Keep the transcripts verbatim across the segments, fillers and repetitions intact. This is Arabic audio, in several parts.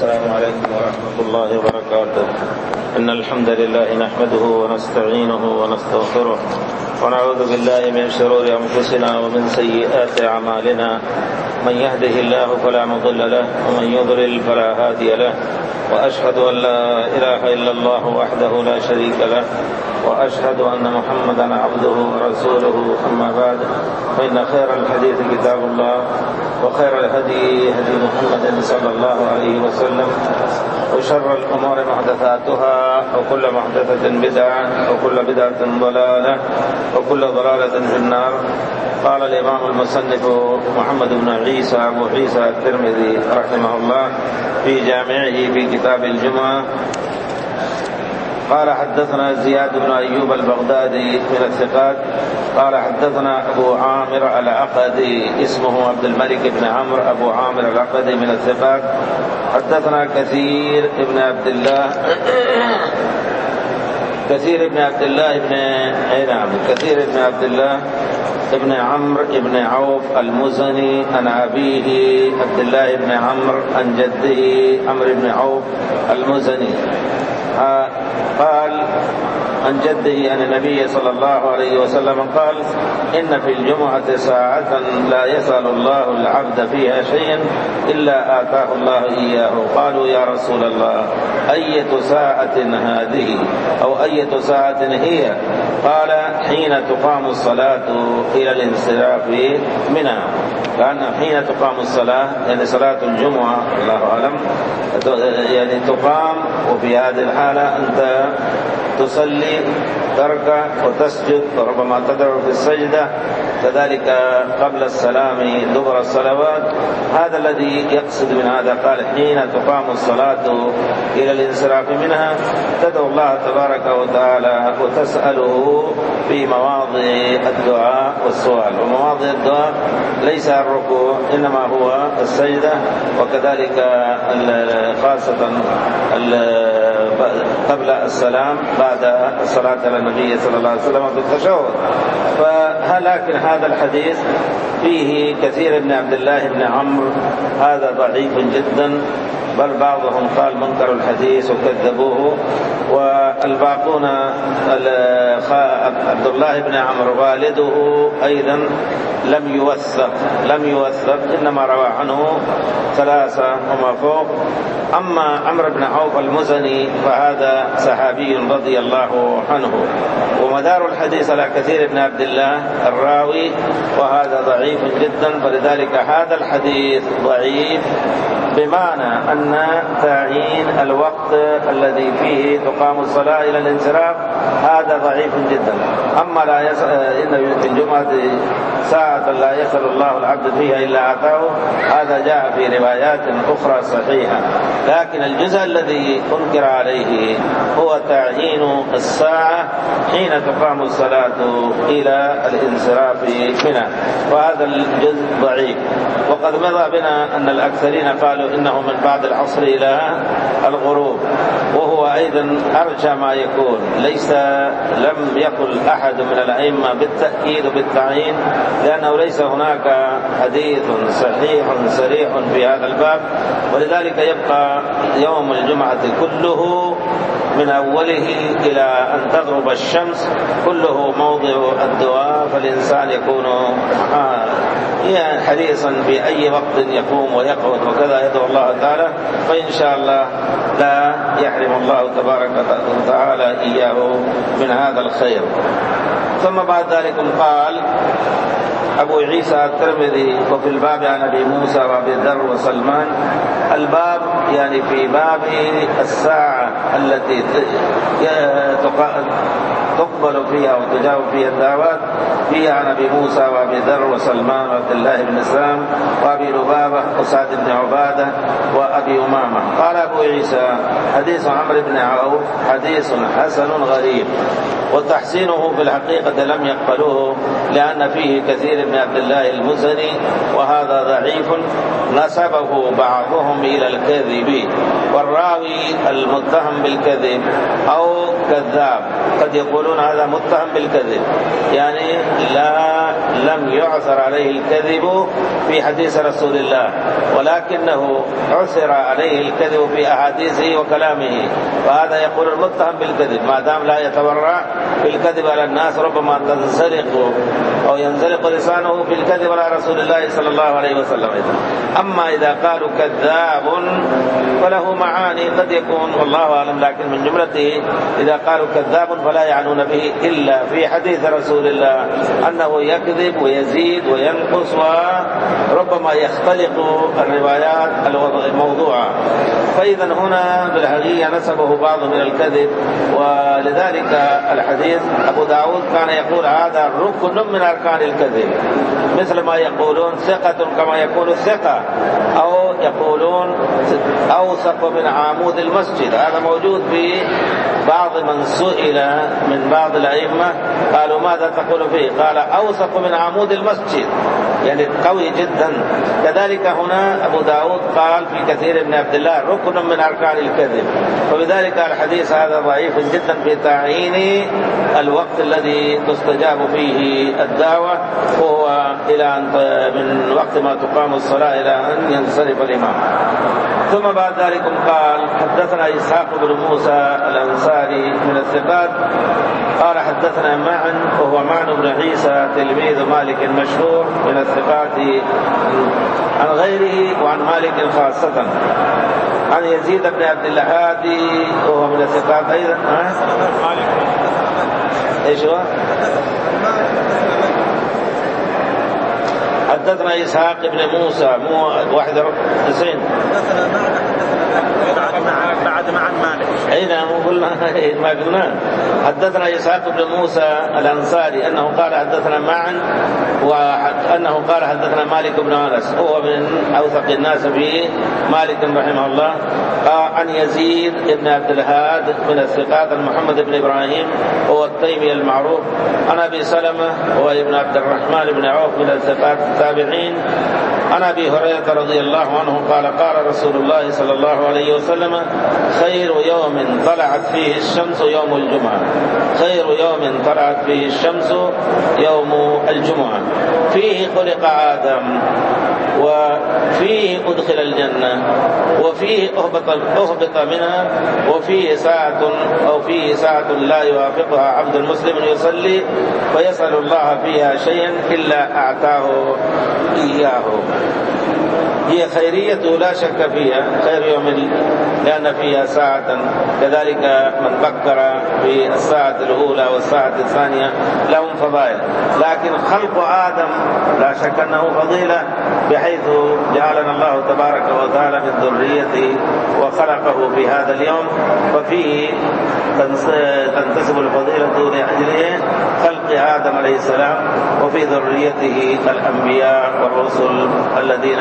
السلام عليكم ورحمة الله وبركاته. إن الحمد لله نحمده ونستعينه ونستغفره ونعوذ بالله من شرور أنفسنا ومن سيئات أعمالنا. من يهده الله فلا مضل له ومن يضلل فلا هادي له، وأشهد أن لا إله إلا الله وحده لا شريك له، وأشهد أن محمدا عبده ورسوله. أما بعد، فإن خير الحديث كتاب الله، وخير الهدي هدي محمد صلى الله عليه وسلم، وشر الأمور محدثاتها، وكل محدثة بدعة، وكل بدعة ضلالة، وكل ضلالة في النار. قال الإمام المصنف محمد بن عيسى أبو عيسى الترمذي رحمه الله في جامعه في كتاب الجمعة، قال حدثنا زياد بن أيوب البغدادي من الثقات قال حدثنا أبو عامر العقدي اسمه عبد الملك بن عمرو أبو عامر العقدي من الثقات. حدثنا كثير بن عبد الله كثير بن عبد الله بن أي نعم كثير بن عبد الله ابن عمرو ابن عوف المزني عن أبيه عبد الله بن عمرو عن جده عمرو بن عوف المزني قال عن جده عن النبي صلى الله عليه وسلم قال: إن في الجمعة ساعة لا يسأل الله العبد فيها شيئا إلا آتاه الله إياه. قالوا: يا رسول الله، أية ساعة هذه أو أية ساعة هي؟ قال: حين تقام الصلاة إلى الانصراف منها. كان حين تقام الصلاة يعني صلاة الجمعة الله أعلم يعني تقام، وفي هذه الحالة أنت تصلي تركع وتسجد وربما تدعو في السجدة، كذلك قبل السلام دبر الصلوات. هذا الذي يقصد من هذا. قال: حين تقام الصلاة إلى الانصراف منها تدعو الله تبارك وتعالى وتسأله في مواضع الدعاء والسؤال. ومواضع الدعاء ليس الركوع، إنما هو السجدة، وكذلك خاصة قبل السلام بعد الصلاة على النبي صلى الله عليه وسلم في التشهد. فلكن هذا الحديث فيه كثير بن عبد الله بن عمرو، هذا ضعيف جدا، بل بعضهم قال منكر الحديث وكذبوه. والباقون عبد الله بن عمرو والده أيضا لم يوثق لم يوثق إنما روى عنه ثلاثة وما فوق. أما عمرو بن عوف المزني فهذا صحابي رضي الله عنه، ومدار الحديث على كثير بن عبد الله الراوي، وهذا ضعيف جدا. فلذلك هذا الحديث ضعيف بمعنى أن تعيين الوقت الذي فيه تقام الصلاة إلى الانصراف هذا ضعيف جدا. أما لا يس... إن في الجمعة ساعة لا يسأل الله العبد فيها إلا آتاه، هذا جاء في روايات أخرى صحيحة. لكن الجزء الذي أنكر عليه هو تعيين الساعة حين تقام الصلاة إلى الانصراف منها، وهذا الجزء ضعيف. وقد مضى بنا أن الأكثرين قالوا إنه من بعد العصر إلى الغروب، وهو أيضا أرجى ما يكون. ليس لم يقل أحد من الأئمة بالتأكيد وبالتعيين، لأنه ليس هناك حديث صحيح صريح في هذا الباب. ولذلك يبقى يوم الجمعة كله من أوله إلى أن تغرب الشمس كله موضع الدعاء، فالإنسان يكون حريصا في أي وقت يقوم ويقعد وكذا يدعو الله تعالى، فإن شاء الله لا يحرم الله تبارك وتعالى إياه من هذا الخير. ثم بعد ذلك قال أبو عيسى الترمذي: وفي الباب عن أبي موسى وأبي ذر وسلمان. الباب يعني في باب الساعة التي تقبل فيها وتجاوب فيها الدعوات، فيها عن أبي موسى وأبي ذر وسلمان وعبد الله بن سلام وأبي لبابة وسعد بن عبادة وأبي أمامة. قال أبو عيسى: حديث عمرو بن عوف حديث حسن غريب، وتحسينه في الحقيقة لم يقبلوه لأن فيه كثير بن عبد الله المزني، وهذا ضعيف نسبه بعضهم إلى الكذب، والراوي المتهم بالكذب أو كذاب قد يقولون هذا متهم بالكذب، يعني لا لم يعثر عليه الكذب في حديث رسول الله، ولكنه عثر عليه الكذب في أحاديثه وكلامه، فهذا يقول المتهم بالكذب ما دام لا يتورع بالكذب على الناس، ربما تنزلق أو ينزلق لسانه في الكذب على رسول الله صلى الله عليه وسلم. أما إذا قالوا كذاب فله معاني قد يكون والله أعلم، لكن من جملته إذا قالوا كذاب فلا يعنون به إلا في حديث رسول الله أنه يكذب ويزيد وينقص وربما يختلق الروايات الموضوعة. فإذا هنا بالحقيقة نسبه بعض من الكذب، ولذلك الحديث أبو داود كان يقول هذا ركن من أركان الكذب، مثل ما يقولون ثقة كما يقول الثقة، أو يقولون أوثق من عمود المسجد. هذا موجود في بعض من سئل من بعض الأئمة قالوا ماذا تقول فيه؟ قال أوثق من عمود المسجد، يعني قوي جدا. كذلك هنا أبو داود قال في كثير بن عبد الله ركن من أركان الكذب، وبذلك الحديث هذا ضعيف جدا في تعيين الوقت الذي تستجاب فيه الدعوة، وهو إلى أن من وقت ما تقام الصلاة إلى أن ينصرف الإمام. ثم بعد ذلك قال حدثنا إسحاق بن موسى الأنصاري من الثقات قال حدثنا معن وهو معن بن عيسى تلميذ مالك المشهور من الثقات عن غيره وعن مالك خاصة، عن يزيد بن عبد الهادي وهو من الثقات أيضا. ايش هو؟ حدثنا إسحاق بن موسى مو واحد وتسعين بعد معن مالك أين مو قلنا ما قلنا. حدثنا إسحاق بن موسى الأنصاري أنه قال حدثنا معن، وأنه قال حدثنا مالك بن أنس هو من أوثق الناس به مالك رحمه الله، عن يزيد بن عبد الهاد من الثقات محمد بن إبراهيم هو التيمي المعروف، عن أبي سلمة هو ابن عبد الرحمن بن عوف من الثقات التابعين، عن أبي هريرة رضي الله عنه قال قال رسول الله صلى الله عليه وسلم خير يوم طلعت فيه الشمس يوم الجمعة، خير يوم طلعت فيه الشمس يوم الجمعة، فيه خلق آدم وفيه أدخل الجنة وفيه أهبط, أهبط منها وفيه ساعة أو فيه ساعة لا يوافقها عبد المسلم يصلي ويسأل الله فيها شيئا إلا أعطاه إياه. هي خيرية لا شك فيها، خير يوم لأن فيها ساعة، كذلك من فكر في الساعة الأولى والساعة الثانية لهم فضائل، لكن خلق آدم لا شك أنه فضيلة، بحيث جعلنا الله تبارك وتعالى من ذريته وخلقه في هذا اليوم، ففيه تنتسب الفضيلة لأجل خلق آدم عليه السلام وفي ذريته الأنبياء والرسل الذين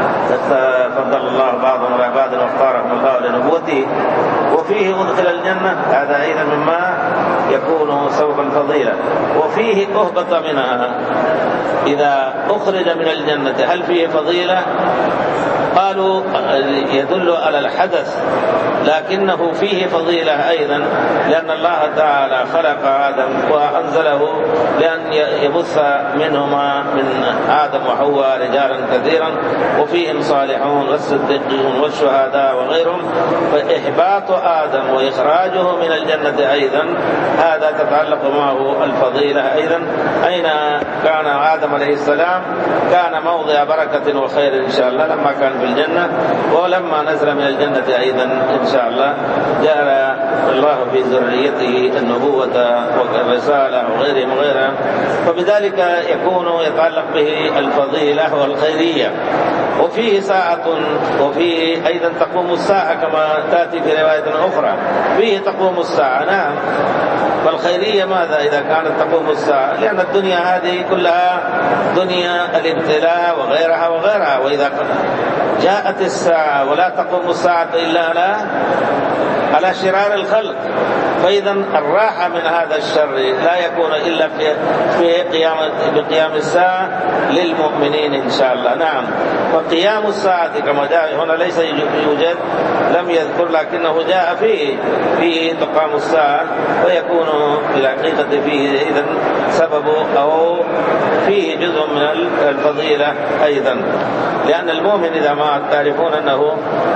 فضل الله بعضهم على بعض واختارهم الله لنبوته، وفيه أدخل الجنة، هذا أيضا مما يكون سببا فضيلة، وفيه أهبط منها، إذا أخرج من الجنة هل فيه فضيلة؟ قالوا يدل على الحدث، لكنه فيه فضيلة أيضا لأن الله تعالى خلق آدم وأنزله لأن يبث منهما من آدم وحواء رجالا كثيرا، وفيهم صالحون والصديقون والشهداء وغيرهم، فإحباط آدم وإخراجه من الجنة أيضا هذا تتعلق معه الفضيلة أيضا. أين كان آدم عليه السلام؟ كان موضع بركة وخير إن شاء الله لما كان في الجنة، ولما نزل من الجنة أيضا إن شاء الله جعل الله في ذريته النبوة والرسالة وغيرهم وغيرها، فبذلك يكون يتعلق به الفضيلة والخيرية. وفيه ساعة وفيه أيضا تقوم الساعة كما تأتي في رواية أخرى، فيه تقوم الساعة. نعم، فالخيرية ماذا إذا كانت تقوم الساعة؟ لأن الدنيا هذه كلها دنيا الابتلاء وغيرها وغيرها، وإذا جاءت الساعة ولا تقوم الساعة إلا على على شرار الخلق، فإذا الراحة من هذا الشر لا يكون إلا في في قيام بقيام الساعة للمؤمنين إن شاء الله. نعم. وقيام الساعة كما جاء هنا ليس يوجد، لم يذكر، لكنه جاء فيه فيه تقام الساعة، ويكون في الحقيقة فيه إذن سبب أو فيه جزء من الفضيلة أيضا، لأن المؤمن إذا ما تعرفون أنه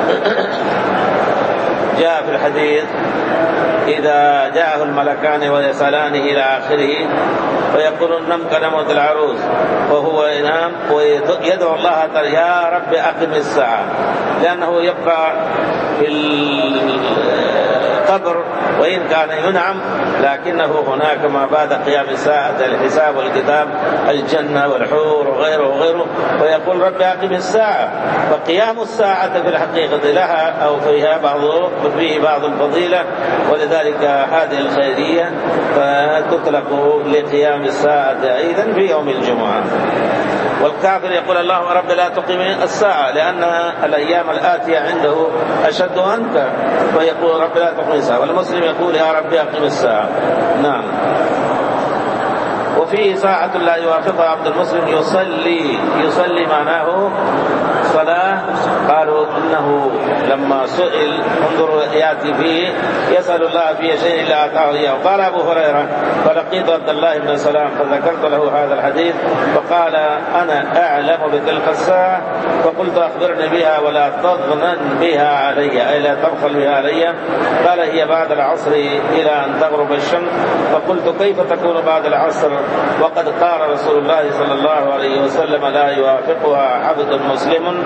جاء في الحديث إذا جاءه الملكان ويسألان إلى آخره ويقولون نم كنموت العروس وهو ينام ويدعو الله تعالى يا رب أقم الساعة، لأنه يبقى في القبر وإن كان ينعم، لكنه هناك ما بعد قيام الساعة الحساب والكتاب، الجنة والحور وغيره وغيره، ويقول رب أقم الساعة. فقيام الساعة في الحقيقة لها أو فيها بعض فيه بعض الفضيلة، ولذلك هذه الخيرية فتطلق لقيام الساعة أيضا في يوم الجمعة. والكافر يقول اللهم رب لا تقم الساعة، لأن الأيام الآتية عنده أشد أنت، ويقول رب لا تقم الساعة. والمسلم يقول يا رب أقم الساعة. نعم. وفيه ساعة لا يوافقها عبد المسلم يصلي، يصلي معناه صلاة. قالوا إنه لما سئل انظر يأتي فيه يسأل الله في شيء إلا أعطاه إياه. قال أبو هريرة فلقيت عبد الله بن سلام فذكرت له هذا الحديث فقال أنا أعلم بتلك الساعة، فقلت أخبرني بها ولا تضنن بها علي، أي لا تبخل بها علي. قال هي بعد العصر إلى أن تغرب الشمس. فقلت كيف تكون بعد العصر وقد قال رسول الله صلى الله عليه وسلم لا يوافقها عبد مسلم،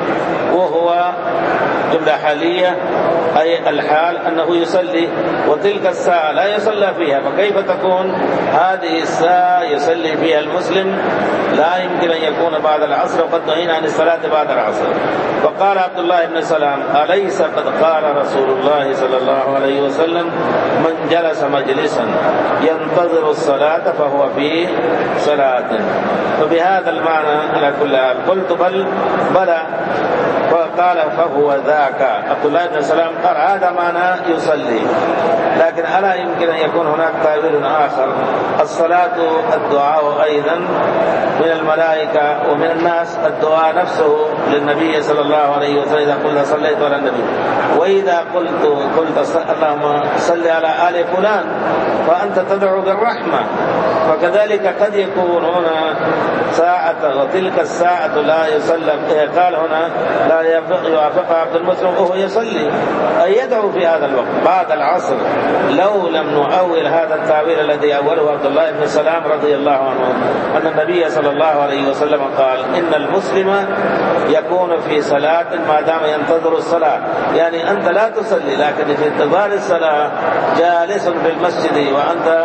وهو جملة حالية أي الحال أنه يصلي، وتلك الساعة لا يصلى فيها، فكيف تكون هذه الساعة يصلي فيها المسلم؟ لا يمكن أن يكون بعد العصر، وقد نهينا عن الصلاة بعد العصر. فقال عبد الله بن سلام أليس قد قال رسول الله صلى الله عليه وسلم من جلس مجلسا ينتظر الصلاة فهو في صلاة؟ فبهذا المعنى على كل حال قلت بل بلى. فقال فهو ذاك. عبد الله بن سلام قال هذا معنى يصلي، لكن ألا يمكن أن يكون هناك تعبير آخر؟ الصلاة الدعاء أيضا من الملائكة ومن الناس، الدعاء نفسه للنبي صلى الله عليه وسلم إذا قلت صليت على النبي، وإذا قلت قلت اللهم صل على آل فلان فأنت تدعو بالرحمة. فكذلك قد يكون هنا ساعة وتلك الساعة لا يصلى، قال هنا لا يوافق عبد المسلم وهو يصلي، أي يدعو في هذا الوقت بعد العصر. لو لم نؤول هذا التعبير الذي أوله عبد الله بن سلام رضي الله عنه أن النبي صلى الله عليه وسلم قال إن المسلم يكون في صلاة ما دام ينتظر الصلاة، يعني أنت لا تصلي لكن في انتظار الصلاة جالس في المسجد وأنت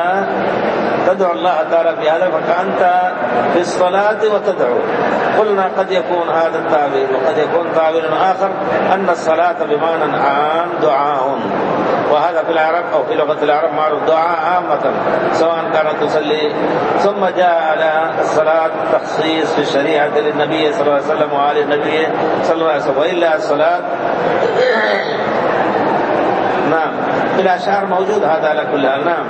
تدعو الله تعالى في هذا، فأنت في الصلاة وتدعو. قلنا قد يكون هذا التعبير، وقد يكون تعبير آخر أن الصلاة بمعنى عام دعاء، وهذا في العرب أو في لغة العرب معروف دعاء عامة سواء كانت تصلي. ثم جاء على الصلاة تخصيص في الشريعة للنبي صلى الله عليه وسلم وآل النبي صلى الله عليه وسلم، وإلا الصلاة نعم في الأشعار موجود هذا على كل حال. نعم.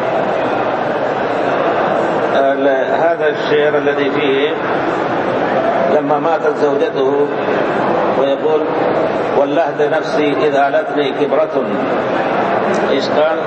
هذا الشعر الذي فيه لما ماتت زوجته ويقول واللهد نفسي إذا آلتني كبرة، إيش قال؟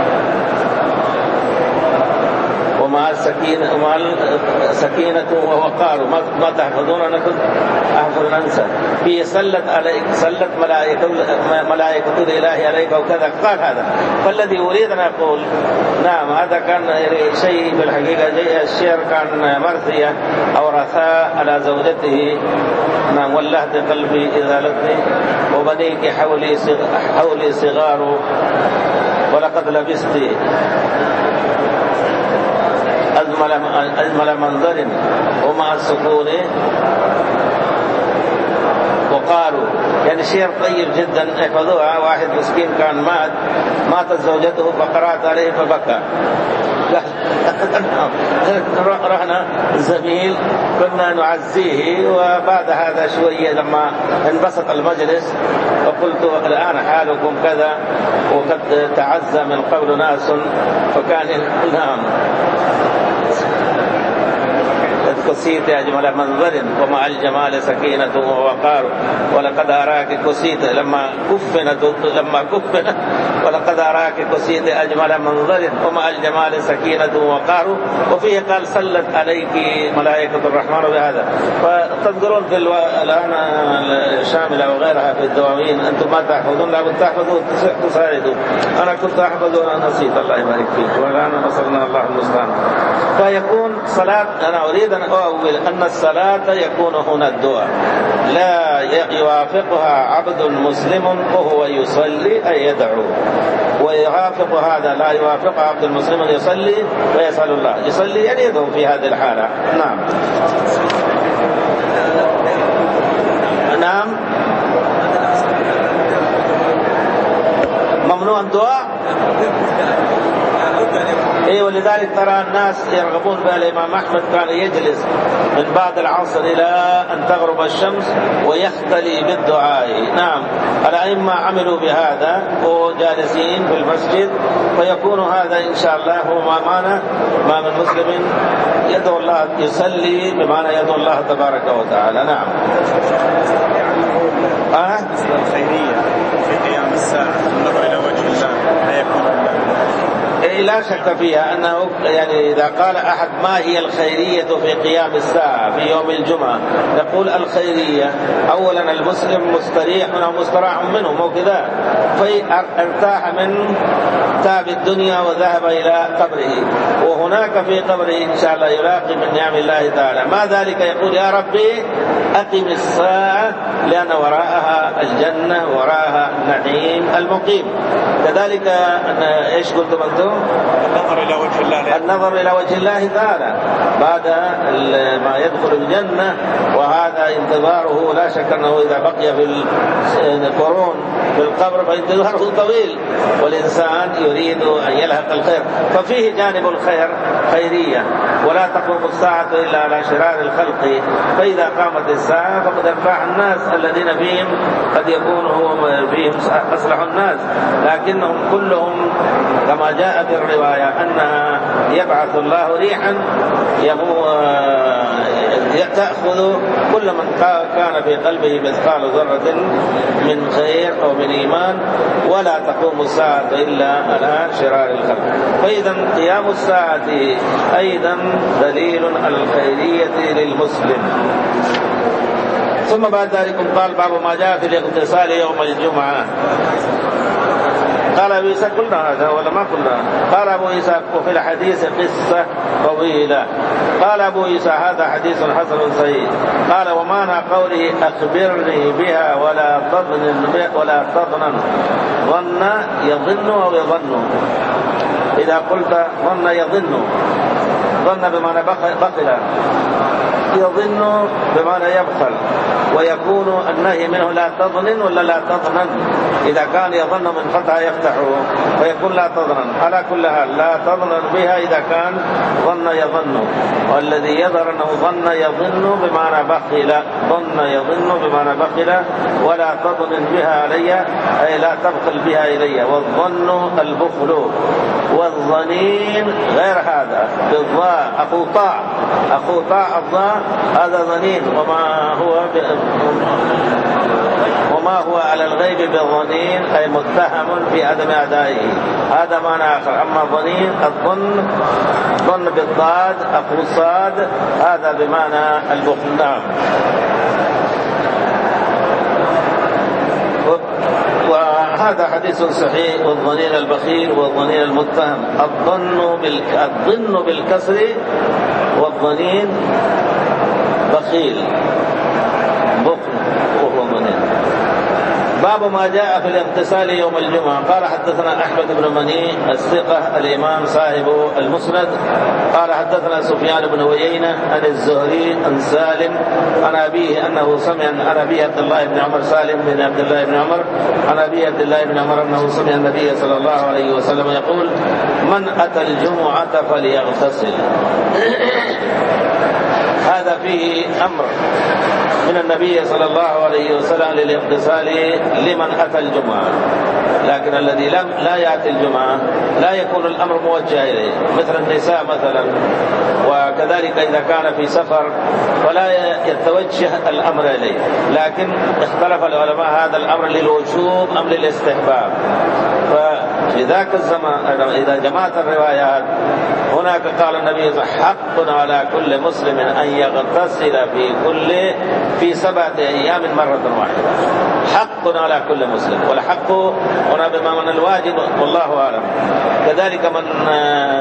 ومع السكينة ومع السكينة ووقار ما تحفظون. أنا كنت أحفظ أنسى في سلت عليك سلت ملائكة ملائكة الإله عليك وكذا، قال هذا. فالذي أريد أن أقول نعم هذا كان شيء في الحقيقة. الشعر كان مرثية أو رثاء على زوجته. نعم واللهد قلبي إذا لتني وبنيك حولي حولي صغار ولقد لبست أجمل أجمل منظر ومع السكون وقالوا، يعني شيء طيب جدا احفظوها. واحد مسكين كان مات ماتت زوجته فقرأت عليه فبكى، رحنا زميل كنا نعزيه، وبعد هذا شوية لما انبسط المجلس فقلت الآن حالكم كذا وقد تعزى من قبل ناس، فكان نعم كسيت أجمل منظر ومع الجمال سكينة ووقار، ولقد أراك كسيت لما كفنت لما كفنت ولقد أراك كسيت أجمل منظر ومع الجمال سكينة ووقار. وفيه قال صلت عليك ملائكة الرحمن بهذا. فتذكرون في الو... الآن الشاملة وغيرها في الدواوين أنتم ما تحفظون، لا تحفظوا تساعدوا. أنا كنت أحفظ وأنا نسيت، الله يبارك فيك، والآن نصرنا الله المستعان. فيكون صلاة، أنا أريد أن أؤول أن الصلاة يكون هنا الدعاء، لا يوافقها عبد مسلم وهو يصلي أي يدعو، ويوافق هذا لا يوافق عبد المسلم يصلي ويسأل الله، يصلي يعني يدعو في هذه الحالة. نعم نعم ممنوع الدعاء. إيه، ولذلك ترى الناس يرغبون بها. الإمام أحمد كان يجلس من بعد العصر إلى أن تغرب الشمس ويختلي بالدعاء. نعم الأئمة عملوا بهذا وجالسين في المسجد، فيكون هذا إن شاء الله هو ما معنى ما من مسلم يدعو الله يصلي بمعنى يدعو الله تبارك وتعالى. نعم أه؟ الخيرية في قيام الساعة النظر إلى وجه الله لا يكون إيه لا شك فيها أنه يعني إذا قال أحد ما هي الخيرية في قيام الساعة في يوم الجمعة، نقول الخيرية أولا المسلم مستريح أو مستراح منه مو كذا، فارتاح من تعب الدنيا وذهب إلى قبره، وهناك في قبره إن شاء الله يلاقي من نعم الله تعالى. ما ذلك يقول يا ربي أقم الساعة لأن وراءها الجنة وراءها النعيم المقيم. كذلك إيش قلتم أنتم؟ النظر إلى وجه الله، النظر إلى وجه الله تعالى بعد ما يدخل الجنة، وهذا انتظاره لا شك أنه إذا بقي في القرون في القبر فانتظاره طويل، والإنسان يريد أن يلحق الخير، ففيه جانب الخير خيرية. ولا تقوم الساعة إلا على شرار الخلق، فإذا قامت الساعة فقد ارتاح الناس الذين فيهم قد يكون هو فيهم أصلح الناس، لكنهم كلهم كما جاء في الرواية أنها يبعث الله ريحا تأخذ كل من كان في قلبه مثقال ذرة من خير أو من إيمان، ولا تقوم الساعة إلا على شرار الخلق. فإذا قيام الساعة أيضا دليل على الخيرية للمسلم. ثم بعد ذلك قال باب ما جاء في الاغتسال يوم الجمعة. قال أبو عيسى قلنا هذا ولا ما قلنا؟ قال أبو عيسى وفي الحديث قصة طويلة. قال أبو عيسى هذا حديث حسن صحيح. قال ومعنى قوله أخبرني بها ولا تظن ولا تظن، ظن يظن أو يظن، إذا قلت ظن يظن، ظن بمعنى بخل، يظن بمعنى يبخل، ويكون النهي منه لا تظن ولا لا تظنن. إذا كان يظن من فتح يفتحه فيكون لا تظنن. على كل حال لا تظنن بها إذا كان ظن يظن، والذي يظهر أنه ظن يظن بمعنى بخل، ظن يظن بمعنى بخل، ولا تظن بها علي أي لا تبخل بها إلي. والظن البخل، والظنين غير هذا بالضاء أخو طاع، أخو طاع الضاء هذا ظنين، وما هو ب... وما هو على الغيب بظنين أي متهم في عدم أدائه، هذا معنى آخر. أما ظنين الظن ظن بالضاد أخو صاد، هذا بمعنى البخل. نعم. وهذا حديث صحيح. والظنين البخيل والظنين المتهم، الظن بالك... الظن بالكسر، والظنين بخيل بخل وهو ظنين. باب ما جاء في الاغتسال يوم الجمعة. قال حدثنا أحمد بن مني الثقة الإمام صاحب المسند قال حدثنا سفيان بن عيينة عن الزهري عن سالم عن أبيه أنه سمع عن أبي عبد الله بن عمر سالم بن عبد الله بن عمر عن أبي عبد الله بن عمر أنه سمع النبي صلى الله عليه وسلم يقول من أتى الجمعة فليغتسل. هذا فيه أمر من النبي صلى الله عليه وسلم للاغتسال لمن أتى الجمعة، لكن الذي لم لا يأتي الجمعة لا يكون الأمر موجه إليه، مثل النساء مثلا، وكذلك إذا كان في سفر فلا يتوجه الأمر إليه. لكن اختلف العلماء هذا الأمر للوجوب أم للاستحباب. ففي ذاك الزمان إذا جمعت الروايات هناك قال النبي حق على كل مسلم أن يغتسل في كل في سبعة أيام مرة واحدة. حق على كل مسلم، والحق هنا بما من الواجب والله أعلم. كذلك من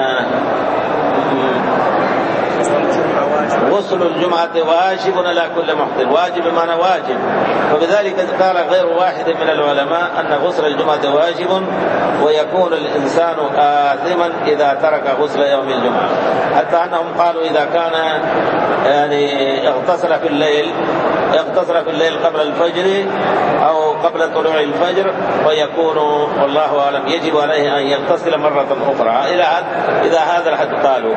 غسل الجمعة واجب على كل محدث، واجب بمعنى واجب. وبذلك قال غير واحد من العلماء أن غسل الجمعة واجب ويكون الإنسان آثما إذا ترك غسل يوم الجمعة، حتى أنهم قالوا إذا كان يعني اغتسل في الليل اغتسل في الليل قبل الفجر أو قبل طلوع الفجر فيكون والله أعلم يجب عليه أن يغتسل مرة أخرى إلى إذا هذا الحد قالوا.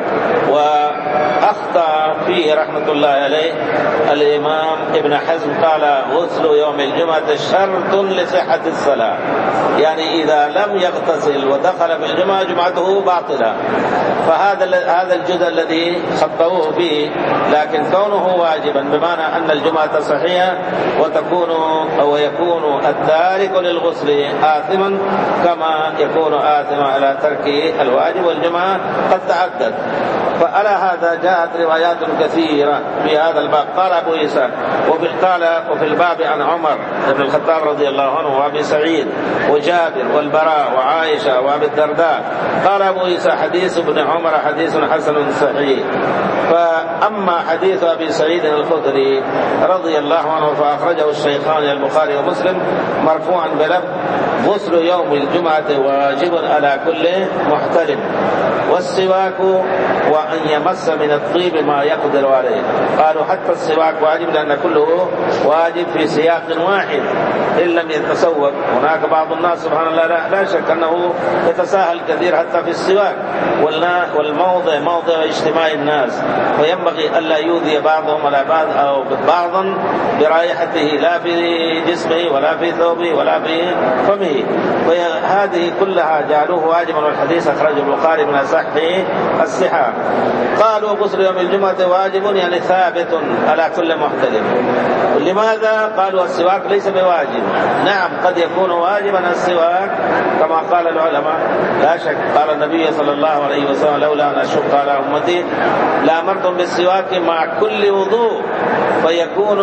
وأخطأ فيه رحمة الله عليه الإمام ابن حزم قال غسل يوم الجمعة شرط لصحة الصلاة، يعني إذا لم يغتسل ودخل في الجمعة جمعته باطلة. فهذا هذا الجزء الذي خطأوه فيه، لكن كونه واجبا بمعنى أن الجمعة صحيحة وتكون أو يكون التارك للغسل آثما كما يكون آثما على ترك الواجب، والجمعة قد تعدد. فعلى هذا جاءت روايات كثيرة في هذا الباب. قال أبو عيسى وفي قال وفي الباب عن عمر بن الخطاب رضي الله عنه وأبي سعيد وجابر والبراء وعائشة وأبي الدرداء. قال أبو عيسى حديث ابن عمر حديث حسن صحيح. فأما حديث أبي سعيد الخدري رضي الله عنه فأخرجه الشيخان البخاري ومسلم مرفوعا بلفظ غسل يوم الجمعة واجب على كل محتلم، والسواك وأن يمس من الطيب ما يقدر عليه. قالوا حتى السواك واجب لأن كله واجب في سياق واحد إن لم يتسوق. هناك بعض الناس سبحان الله لا, لا شك أنه يتساهل كثير حتى في السواك، والموضع موضع اجتماع الناس، فينبغي ألا يؤذي بعضهم على بعض أو بعضا برائحته لا في جسمه ولا في ثوبه ولا في فمه. وهذه كلها جعلوه واجبا، والحديث أخرجه البخاري من أصح الصحاح. قالوا غسل يوم الجمعة واجب يعني ثابت على كل محتلم. لماذا؟ قالوا السواك ليس بواجب. نعم قد يكون واجبا السواك كما قال العلماء لا شك. قال النبي صلى الله عليه وسلم لولا أن أشق على أمتي لأمرتم بالسواك مع كل وضوء، فيكون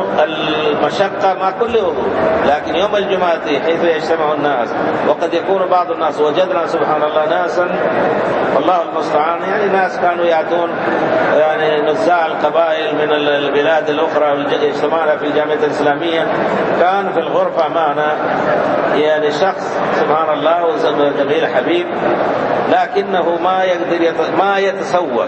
المشقة مع كل وضوء. لكن يوم الجمعة حيث يجتمع الناس وقد يكون بعض الناس، وجدنا سبحان الله ناسا والله المستعان يعني ناس كانوا يأتون يعني نزاع القبائل من البلاد الأخرى يجتمعنا في الجامعة الإسلامية. كان في الغرفة معنا يعني شخص سبحان الله جميل حبيب، لكنه ما يقدر يت... ما يتسوق،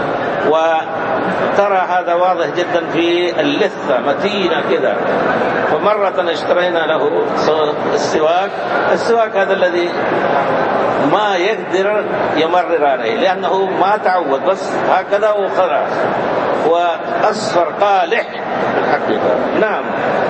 وترى هذا واضح جدا في اللثة متينة كذا. فمرة اشترينا له السواك السواك هذا الذي ما يقدر يمرر عليه لأنه ما تعود، بس هكذا وخلاص، وأصفر قالح الحقيقة. نعم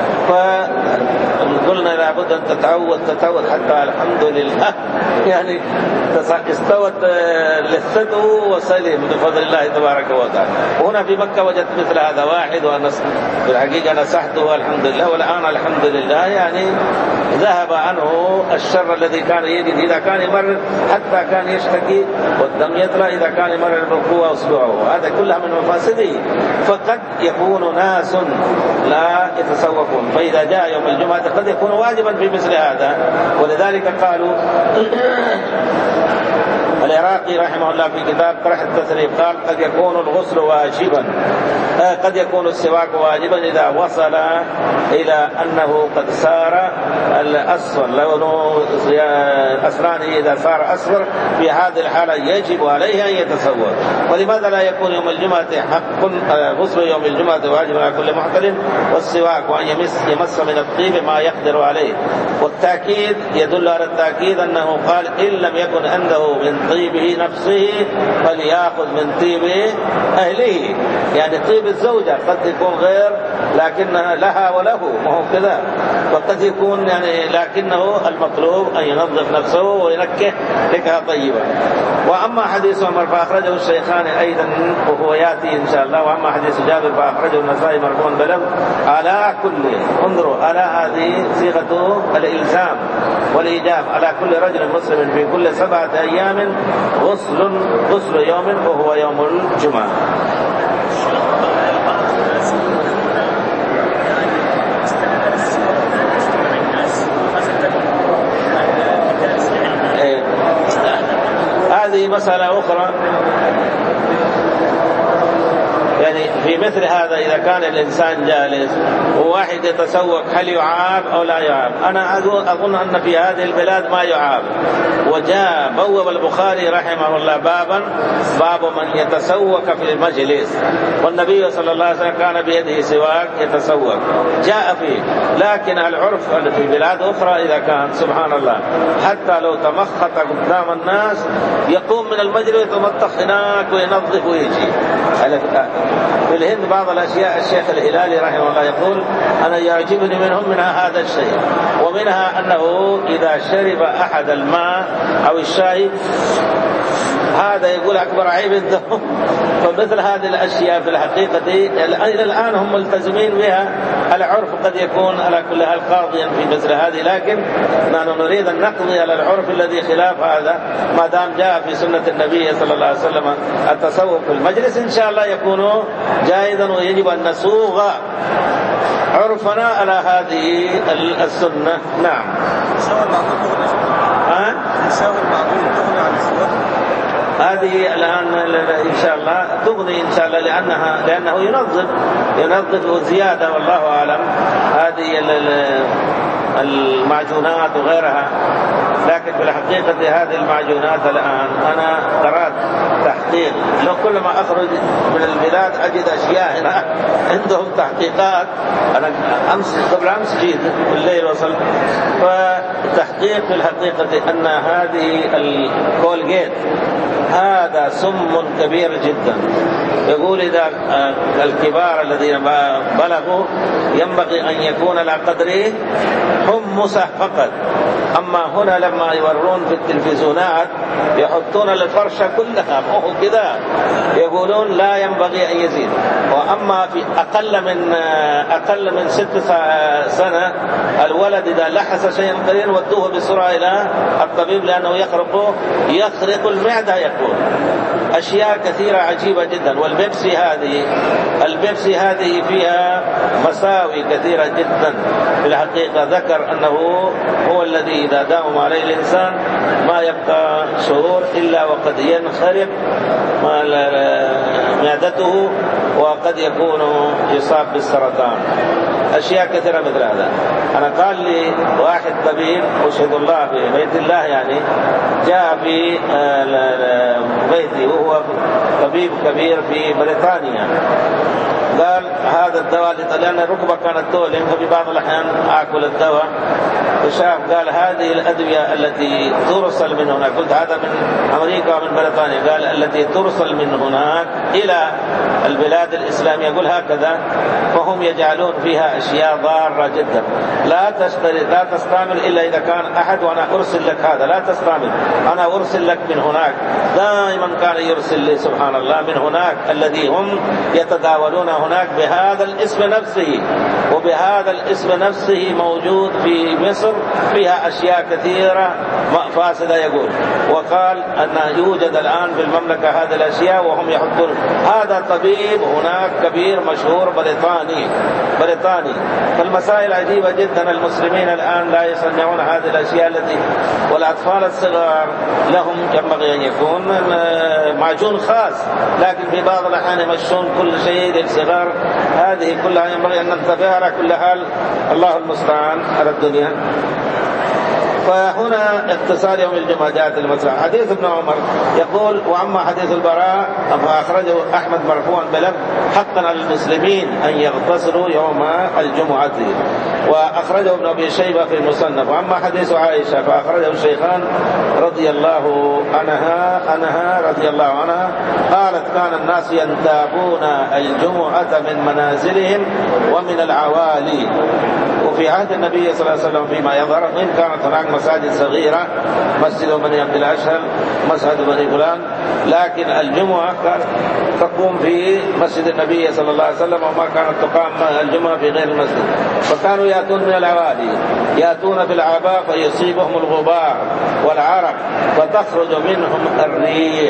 فقلنا لابد أن تتعود تتعود حتى الحمد لله يعني استوت لثته وسلم بفضل الله تبارك وتعالى. وهنا في مكة وجدت مثل هذا واحد، وأنا في الحقيقة نصحته الحمد لله، والآن الحمد لله يعني ذهب عنه الشر الذي كان يجد. إذا كان يمرر حتى كان يشتكي والدم يطلع إذا كان يمرر بالقوة أصبعه، هذا كلها من مفاسده. فقد يكون ناس لا يتسوقون، فإذا جاء يوم الجمعة قد يكون واجبا في مثل هذا. ولذلك قالوا العراقي رحمه الله في كتاب طرح التسريب قال قد يكون الغسل واجبا، قد يكون السواك واجبا إذا وصل إلى أنه قد صار الأصفر، لونه أسنانه إذا صار أصفر في هذه الحالة يجب عليه أن يتسوق. ولماذا لا يكون يوم الجمعة حق غسل يوم الجمعة واجب على كل محتلم، والسواك وأن يمس, يمس من الطيب ما يقدر عليه. والتأكيد يدل على التأكيد أنه قال إن لم يكن عنده من طيبه نفسه فليأخذ من طيب أهله، يعني طيب الزوجة قد يكون غير لكنها لها وله، ما هو كذا، وقد يكون يعني لكنه المطلوب أن ينظف نفسه وينكه نكهة طيبة. وأما حديث عمر فأخرجه الشيخان أيضا وهو يأتي إن شاء الله. وأما حديث جابر فأخرجه النسائي مرفوعا بلغ على كل، انظروا على هذه صيغة الإلزام والإيجاب، على كل رجل مسلم في كل سبعة أيام غسل غسل يوم وهو يوم الجمعة. هذه مسألة أخرى، يعني في مثل هذا إذا كان الإنسان جالس وواحد يتسوق هل يعاب أو لا يعاب؟ أنا أظن أن في هذه البلاد ما يعاب. وجاء بوب البخاري رحمه الله بابا باب من يتسوق في المجلس، والنبي صلى الله عليه وسلم كان بيده سواك يتسوق جاء فيه. لكن العرف في بلاد أخرى إذا كان سبحان الله حتى لو تمخط قدام الناس يقوم من المجلس ويتمطخ هناك وينظف ويجي. في الهند بعض الأشياء الشيخ الهلالي رحمه الله يقول أنا يعجبني منهم منها هذا الشيء، ومنها أنه إذا شرب أحد الماء أو الشاي هذا يقول أكبر عيب عندهم. فمثل هذه الأشياء في الحقيقة إلى الآن هم ملتزمين بها. العرف قد يكون على كل حال قاضيا في مثل هذه، لكن نحن نريد أن نقضي على العرف الذي خلاف هذا. ما دام جاء في سنة النبي صلى الله عليه وسلم التسوق في المجلس إن شاء الله يكون جائزا، ويجب أن نسوغ عرفنا على هذه السنة. نعم. ها؟ هذه الآن إن شاء الله تغني إن شاء الله لأنها لأنه ينظف ينظف زيادة والله أعلم هذه المعجونات وغيرها. لكن في الحقيقة هذه المعجونات الآن أنا قرأت تحقيق، لو كل ما أخرج من البلاد أجد أشياء هنا عندهم تحقيقات. أنا أمس قبل أمس جيت بالليل وصل، فتحقيق في الحقيقة أن هذه الكولجيت هذا سم كبير جدا. يقول إذا الكبار الذين بلغوا ينبغي أن يكون على قدره حمصة فقط. أما هنا لما يورون في التلفزيونات يحطون الفرشة كلها مو كذا، يقولون لا ينبغي أن يزيد. وأما في أقل من أقل من ست سنة الولد إذا لحس شيئا قليلا ودوه بسرعة إلى الطبيب لأنه يخرق يخرق المعدة. يقول أشياء كثيرة عجيبة جدا. والبيبسي هذه البيبسي هذه فيها مساوي كثيرة جدا في الحقيقة. ذكر أنه هو الذي إذا داوم عليه الإنسان ما يبقى شعور إلا وقد ينخرق معدته وقد يكون يصاب بالسرطان. أشياء كثيرة مثل هذا. أنا قال لي واحد طبيب أشهد الله في بيت الله يعني جاء في بيتي وهو طبيب كبير في بريطانيا، قال هذا الدواء لأن الركبة كانت تؤلم ففي بعض الأحيان آكل الدواء وشاف قال هذه الأدوية التي ترسل من هناك، قلت هذا من أمريكا ومن بريطانيا، قال التي ترسل من هناك إلى البلاد الإسلامية يقول هكذا، فهم يجعلون فيها أشياء ضارة جدا. لا تشتري لا تستعمل إلا إذا كان أحد وأنا أرسل لك هذا، لا تستعمل أنا أرسل لك من هناك. دائما كان يرسل لي سبحان الله من هناك الذي هم يتداولون هناك هناك بهذا الاسم نفسه، وبهذا الاسم نفسه موجود في مصر فيها أشياء كثيرة فاسدة يقول. وقال أن يوجد الآن في المملكة هذه الأشياء وهم يحطون. هذا طبيب هناك كبير مشهور بريطاني بريطاني فالمسائل عجيبة جدا. المسلمين الآن لا يصنعون هذه الأشياء التي، والأطفال الصغار لهم ينبغي أن يكون معجون خاص، لكن في بعض الأحيان يمشون كل شيء للصغار. هذه كلها ينبغي أن ننتبه. على كل حال الله المستعان على الدنيا. فهنا اختصار يوم الجمعة جاءت المسألة. حديث ابن عمر يقول: وأما حديث البراء فأخرجه أحمد مرفوعا بلفظ: حقا على المسلمين أن يغتسلوا يوم الجمعة. وأخرجه ابن أبي شيبة في المصنف. وأما حديث عائشة فأخرجه الشيخان رضي الله عنها عنها رضي الله عنها قالت: كان الناس ينتابون الجمعة من منازلهم ومن العوالي. وفي عهد النبي صلى الله عليه وسلم فيما يظهر إن كانت هناك مساجد صغيرة، مسجد بني عبد الأشهل، مسجد بني فلان، لكن الجمعة كانت تقوم في مسجد النبي صلى الله عليه وسلم، وما كانت تقام الجمعة في غير المسجد. فكانوا يأتون من العوالي، يأتون بالعباء فيصيبهم الغبار والعرق فتخرج منهم الريح.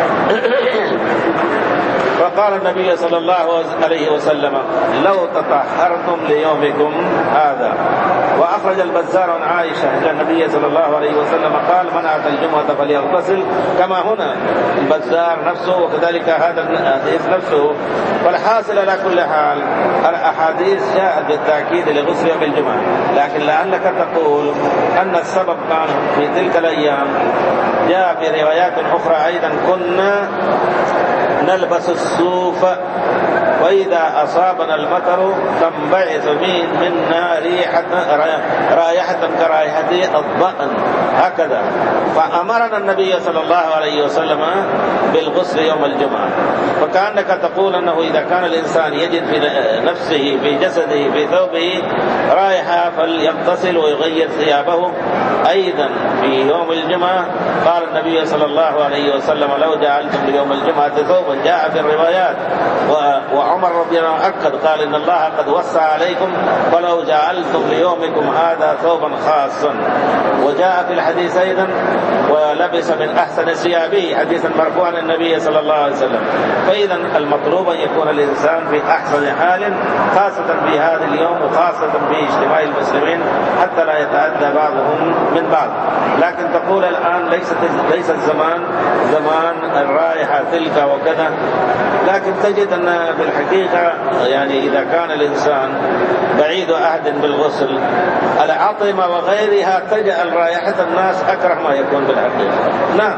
فقال النبي صلى الله عليه وسلم: لو تطهرتم ليومكم هذا. وأخرج البزار عن عائشة إلى النبي صلى الله عليه وسلم قال: من أتى الجمعة فليغتسل، كما هنا البزار نفسه وكذلك هذا الحديث نفسه. والحاصل على كل حال الأحاديث جاءت بالتأكيد لغسل يوم الجمعة، لكن لعلك تقول أن السبب كان في تلك الأيام. جاء في روايات أخرى أيضا: كنا نلبس الصوف وإذا أصابنا المطر تنبعث منا ريحة رائحة كرائحة الضأن هكذا. فأمرنا النبي صلى الله عليه وسلم بالغسل يوم الجمعة. فكأنك تقول أنه إذا كان الإنسان يجد في نفسه في جسده في ثوبه رائحة فليغتسل ويغير ثيابه أيضا في يوم الجمعة. قال النبي صلى الله عليه وسلم: لو جعلتم ليوم الجمعة ثوبا. جاء في الروايات. وعمر رضي الله عنه أكد قال: إن الله قد وسع عليكم ولو جعلتم ليومكم هذا ثوبا خاصا. وجاء في الحديث أيضا: ولبس من أحسن ثيابه، حديثا مرفوعا النبي صلى الله عليه وسلم. فإذا المطلوب أن يكون الإنسان في أحسن حال، خاصة في هذا اليوم وخاصة في اجتماع المسلمين، حتى لا يتأذى بعضهم من بعض. لكن تقول الآن ليست ليس الزمان زمان الرائحة تلك وكذا، لكن تجد أن بالحقيقة يعني إذا كان الإنسان بعيد عهد بالغسل العطمة وغيرها تجعل رائحة الناس أكره ما يكون بالحقيقة. نعم.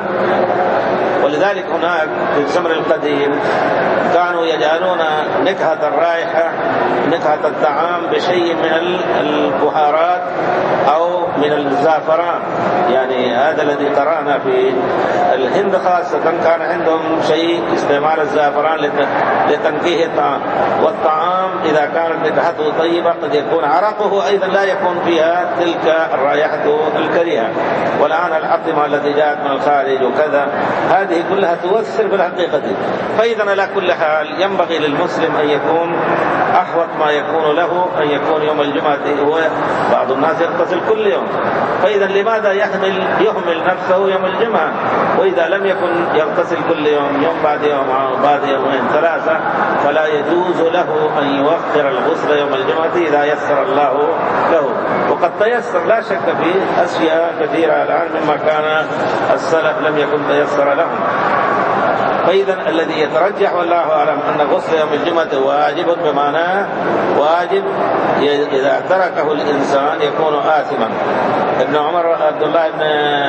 ولذلك هناك في الزمن القديم كانوا يجعلون نكهة الرائحة نكهة الطعام بشيء من البهارات أو من الزعفران. يعني هذا الذي قرأنا في الهند خاصة كان عندهم شيء استعمال الزعفران لتنكيه الطعام. والطعام إذا كانت نكهته طيبة قد يكون عرقه أيضا لا يكون فيها تلك الرائحة الكريهة. والآن الأطعمة التي جاءت من الخارج وكذا هذه كلها تؤثر بالحقيقة. فإذا على كل حال ينبغي للمسلم أن يكون أحوط ما يكون له أن يكون يوم الجمعة. هو بعض الناس يغتسل كل يوم، فإذا لماذا يحمل يهمل نفسه يوم الجمعة؟ وإذا لم يكن يغتسل كل يوم يوم بعد يوم بعد يومين ثلاثة فلا يجوز له أن يوخر الغسل يوم الجمعة إذا يسر الله له. وقد تيسر لا شك في أشياء كثيرة الآن مما كان السلف لم يكن تيسر لهم. فإذا الذي يترجح والله أعلم أن غسل يوم الجمعة واجب بمعنى واجب، إذا تركه الإنسان يكون آثما. ابن عمر عبد الله بن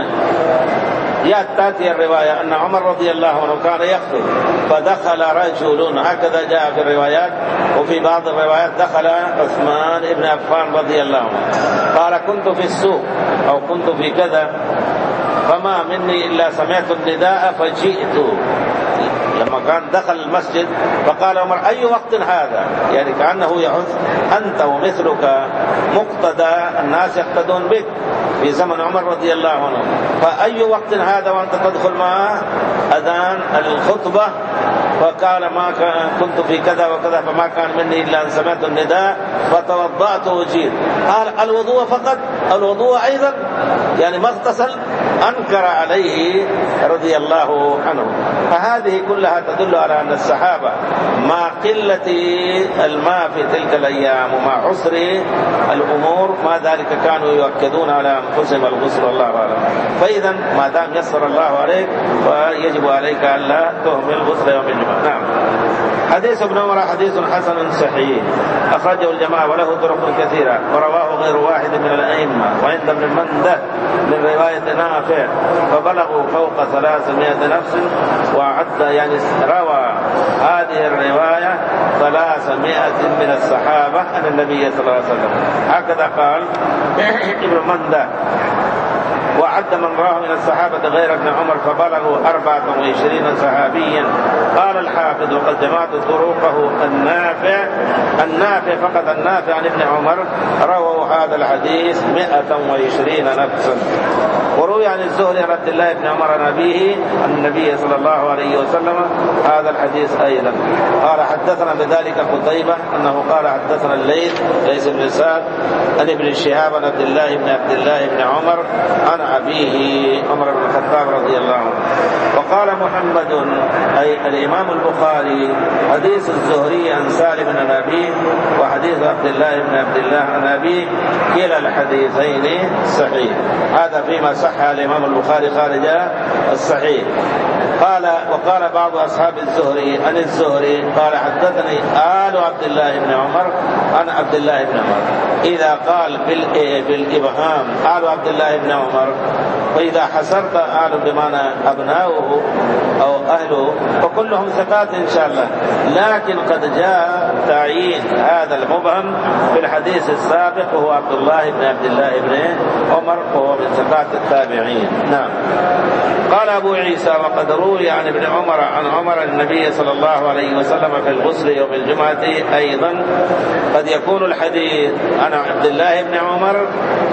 تأتي الرواية أن عمر رضي الله عنه كان يخطب فدخل رجل، هكذا جاء في الروايات. وفي بعض الروايات دخل عثمان بن عفان رضي الله عنه قال: كنت في السوق أو كنت في كذا فما مني إلا سمعت النداء فجئت. لما كان دخل المسجد فقال عمر: أي وقت هذا؟ يعني كأنه يحث أنت ومثلك مقتدى الناس يقتدون بك في زمن عمر رضي الله عنه، فأي وقت هذا وأنت تدخل معه؟ أذان الخطبة فقال ما كنت في كذا وكذا فما كان مني إلا أن سمعت النداء فتوضأت وجيت. قال الوضوء فقط؟ الوضوء أيضا يعني ما اغتسل؟ أنكر عليه رضي الله عنه. فهذه كلها تدل على أن الصحابة مع قلة الماء في تلك الأيام ومع عسر الأمور ما ذلك كانوا يؤكدون على أنفسهم الغسل والله أعلم. فإذا ما دام يسر الله عليك فيجب عليك ألا تهمل غسل يوم الجمعة. نعم. حديث ابن عمر حديث حسن صحيح أخرجه الجماعة وله طرق كثيرة ورواه غير واحد من الأئمة وعند ابن منده من رواية نافع فبلغوا فوق ثلاثمائة نفس وعد يعني روى هذه الرواية ثلاثمائة من الصحابة عن النبي صلى الله عليه وسلم. هكذا قال ابن منده وعد من راه من الصحابة غير ابن عمر فبلغوا أربعة وعشرين صحابيا. قال الحافظ وقد جمعت طرقه النافع النافع فقط النافع عن ابن عمر رووا هذا الحديث مئة وعشرين نفسا. وروي عن الزهري عن عبد الله بن عمر عن أبيه عن النبي صلى الله عليه وسلم هذا الحديث أيضا. قال حدثنا بذلك قتيبة أنه قال حدثنا الليث ليس بن سعد عن ابن شهاب عن عبد الله بن عبد الله بن عمر عن أبيه عمر بن الخطاب رضي الله عنه. وقال محمد أي الإمام البخاري حديث الزهري عن سالم عن أبيه وحديث عبد الله بن عبد الله عن أبيه كلا الحديثين صحيح. هذا فيما صح الإمام البخاري خارج الصحيح. قال وقال بعض أصحاب الزهري عن الزهري قال حدثني آل عبد الله بن عمر عن عبد الله بن عمر. إذا قال بالإبهام آل عبد الله بن عمر وإذا حسرت آل بمعنى أبناؤه أو أهله فكلهم ثقات إن شاء الله. لكن قد جاء تعيين هذا المبهم في الحديث السابق وهو عبد الله بن عبد الله بن عمر وهو من ثقات التابعين. نعم. قال أبو عيسى وقد روي عن ابن عمر عن عمر النبي صلى الله عليه وسلم في الغسل يوم الجمعة أيضا قد يكون الحديث عن عبد الله بن عمر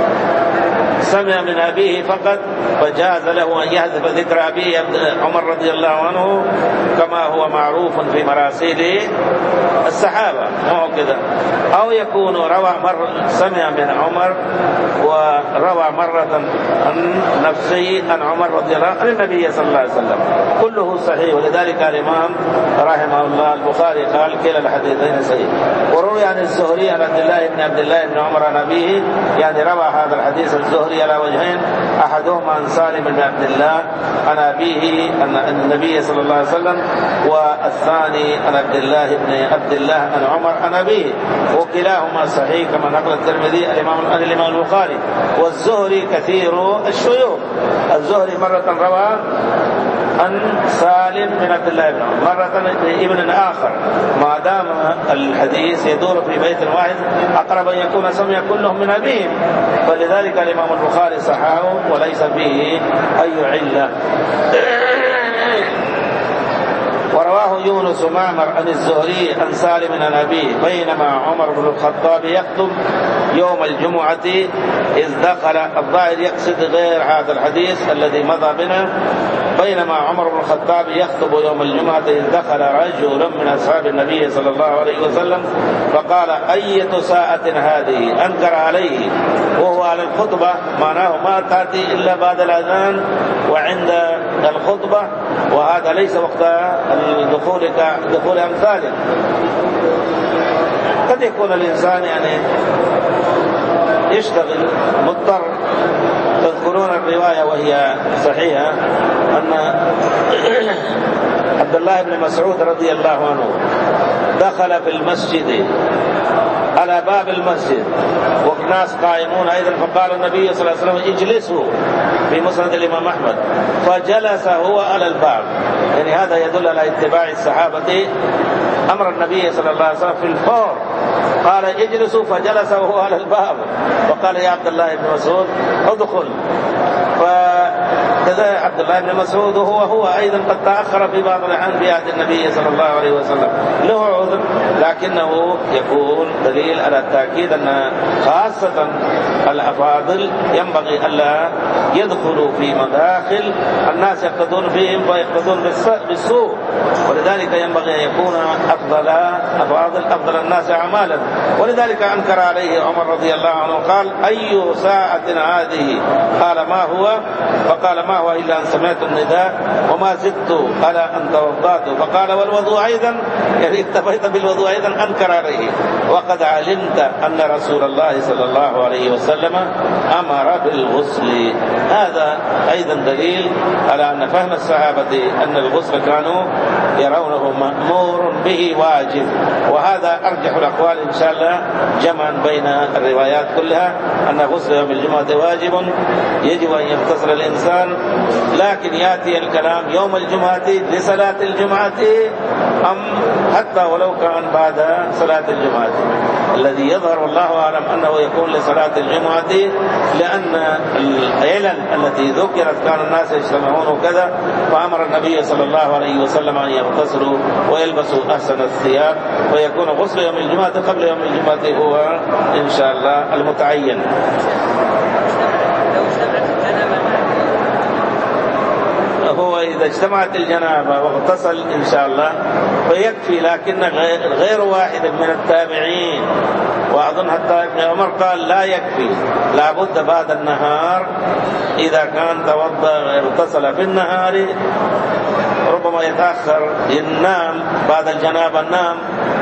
سمع من أبيه فقط فجاز له أن يحذف ذكر أبيه عمر رضي الله عنه كما هو معروف في مراسيل الصحابة مو كذا. أو يكون روى مر سمع من عمر وروى مرة عن نفسه عن عمر رضي الله عنه عن النبي صلى الله عليه وسلم كله صحيح. ولذلك الإمام رحمه الله البخاري قال كلا الحديثين صحيح. وروي عن الزهري عن عبد الله بن عبد الله بن عمر عن أبيه يعني روى هذا الحديث الزهري على وجهين أحدهما عن سالم بن عبد الله عن أبيه أن النبي صلى الله عليه وسلم والثاني عن عبد الله بن عبد الله عن عمر عن أبيه وكلاهما صحيح كما نقل الترمذي الإمام الإمام البخاري. والزهري كثير الشيوخ. الزهري مرة روى عن سالم بن عبد الله بن عمر مرة ابن آخر. ما دام الحديث يدور في بيت واحد أقرب أن يكون سمع كلهم من أبيهم فلذلك الإمام البخاري صححه وليس فيه أي علة. ورواه يونس معمر عن الزهري عن سالم عن أبيه بينما عمر بن الخطاب يخطب يوم الجمعة إذ دخل الظاهر يقصد غير هذا الحديث الذي مضى بنا بينما عمر بن الخطاب يخطب يوم الجمعة إذ دخل رجل من أصحاب النبي صلى الله عليه وسلم فقال أية ساعة هذه أنكر عليه وهو على الخطبة معناه ما تأتي إلا بعد الأذان وعند الخطبة وهذا ليس وقت الدخول كدخول أمثاله. قد يكون الإنسان يعني يشتغل مضطر. تذكرون الرواية وهي صحيحة أن عبد الله بن مسعود رضي الله عنه دخل في المسجد على باب المسجد والناس قائمون أيضا فقال النبي صلى الله عليه وسلم اجلسوا في مسند الإمام أحمد فجلس هو على الباب. يعني هذا يدل على اتباع الصحابة أمر النبي صلى الله عليه وسلم في الفور. قال اجلسوا فجلس وهو على الباب وقال يا عبد الله بن مسعود ادخل. كذا عبد الله بن مسعود وهو هو أيضا قد تأخر في بعض الأحيان في عهد النبي صلى الله عليه وسلم، له عذر، لكنه يكون دليل على التأكيد أن خاصة الأفاضل ينبغي ألا يدخلوا في مداخل الناس يقتدون فيهم ويقتدون بالسوء، ولذلك ينبغي أن يكون أفضل أفاضل أفضل الناس أعمالا. ولذلك أنكر عليه عمر رضي الله عنه قال: أي ساعة هذه؟ قال: ما هو؟ فقال: ما هو إلا أن سمعت النداء وما زدت على أن توضأت. فقال: والوضوء أيضا؟ يعني اكتفيت بالوضوء أيضا؟ أنكر عليه. وقد علمت أن رسول الله صلى الله عليه وسلم أمر بالغسل. هذا أيضا دليل على أن فهم الصحابة أن الغسل كانوا يرونه مأمور به واجب، وهذا أرجح الأقوال إن شاء الله جمعا بين الروايات كلها، أن غسل يوم الجمعة واجب يجب أن يغتسل الإنسان، لكن يأتي الكلام يوم الجمعة لصلاة الجمعة أم حتى ولو كان بعد صلاة الجمعة. الذي يظهر والله أعلم أنه يكون لصلاة الجمعة، لأن العلل التي ذكرت كان الناس يجتمعون وكذا، فأمر النبي صلى الله عليه وسلم أن يغتسلوا ويلبسوا أحسن الثياب، ويكون غسل يوم الجمعة قبل يوم الجمعة هو إن شاء الله المتعين. هو إذا اجتمعت الجنابة واغتسل إن شاء الله فيكفي، لكن غير واحد من التابعين وأظن حتى ابن عمر قال لا يكفي، لابد بعد النهار إذا كان توضأ اغتسل في النهار ربما يتأخر ينام بعد الجنابة نام،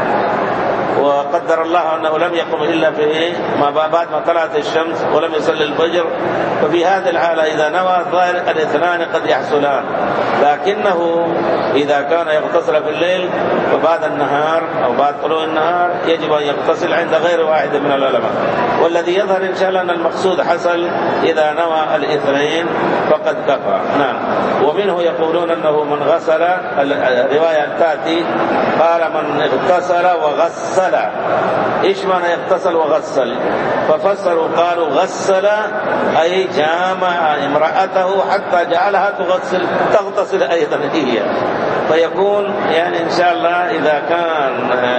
وقدر الله أنه لم يقم إلا في ما بعد ما طلعت الشمس ولم يصلي الفجر، ففي هذه الحالة إذا نوى الظاهر الاثنان قد يحصلان، لكنه إذا كان يغتسل في الليل وبعد النهار أو بعد طلوع النهار يجب أن يغتسل عند غير واحد من العلماء. والذي يظهر إن شاء الله أن المقصود حصل إذا نوى الاثنين فقد كفى. نعم. ومنه يقولون أنه من غسل، الرواية تأتي قال من اغتسل وغسل. إيش معنى يغتسل وغسل؟ ففسروا قالوا غسل أي جامع امرأته حتى جعلها تغسل تغتسل أيضا هي، فيكون يعني إن شاء الله إذا كان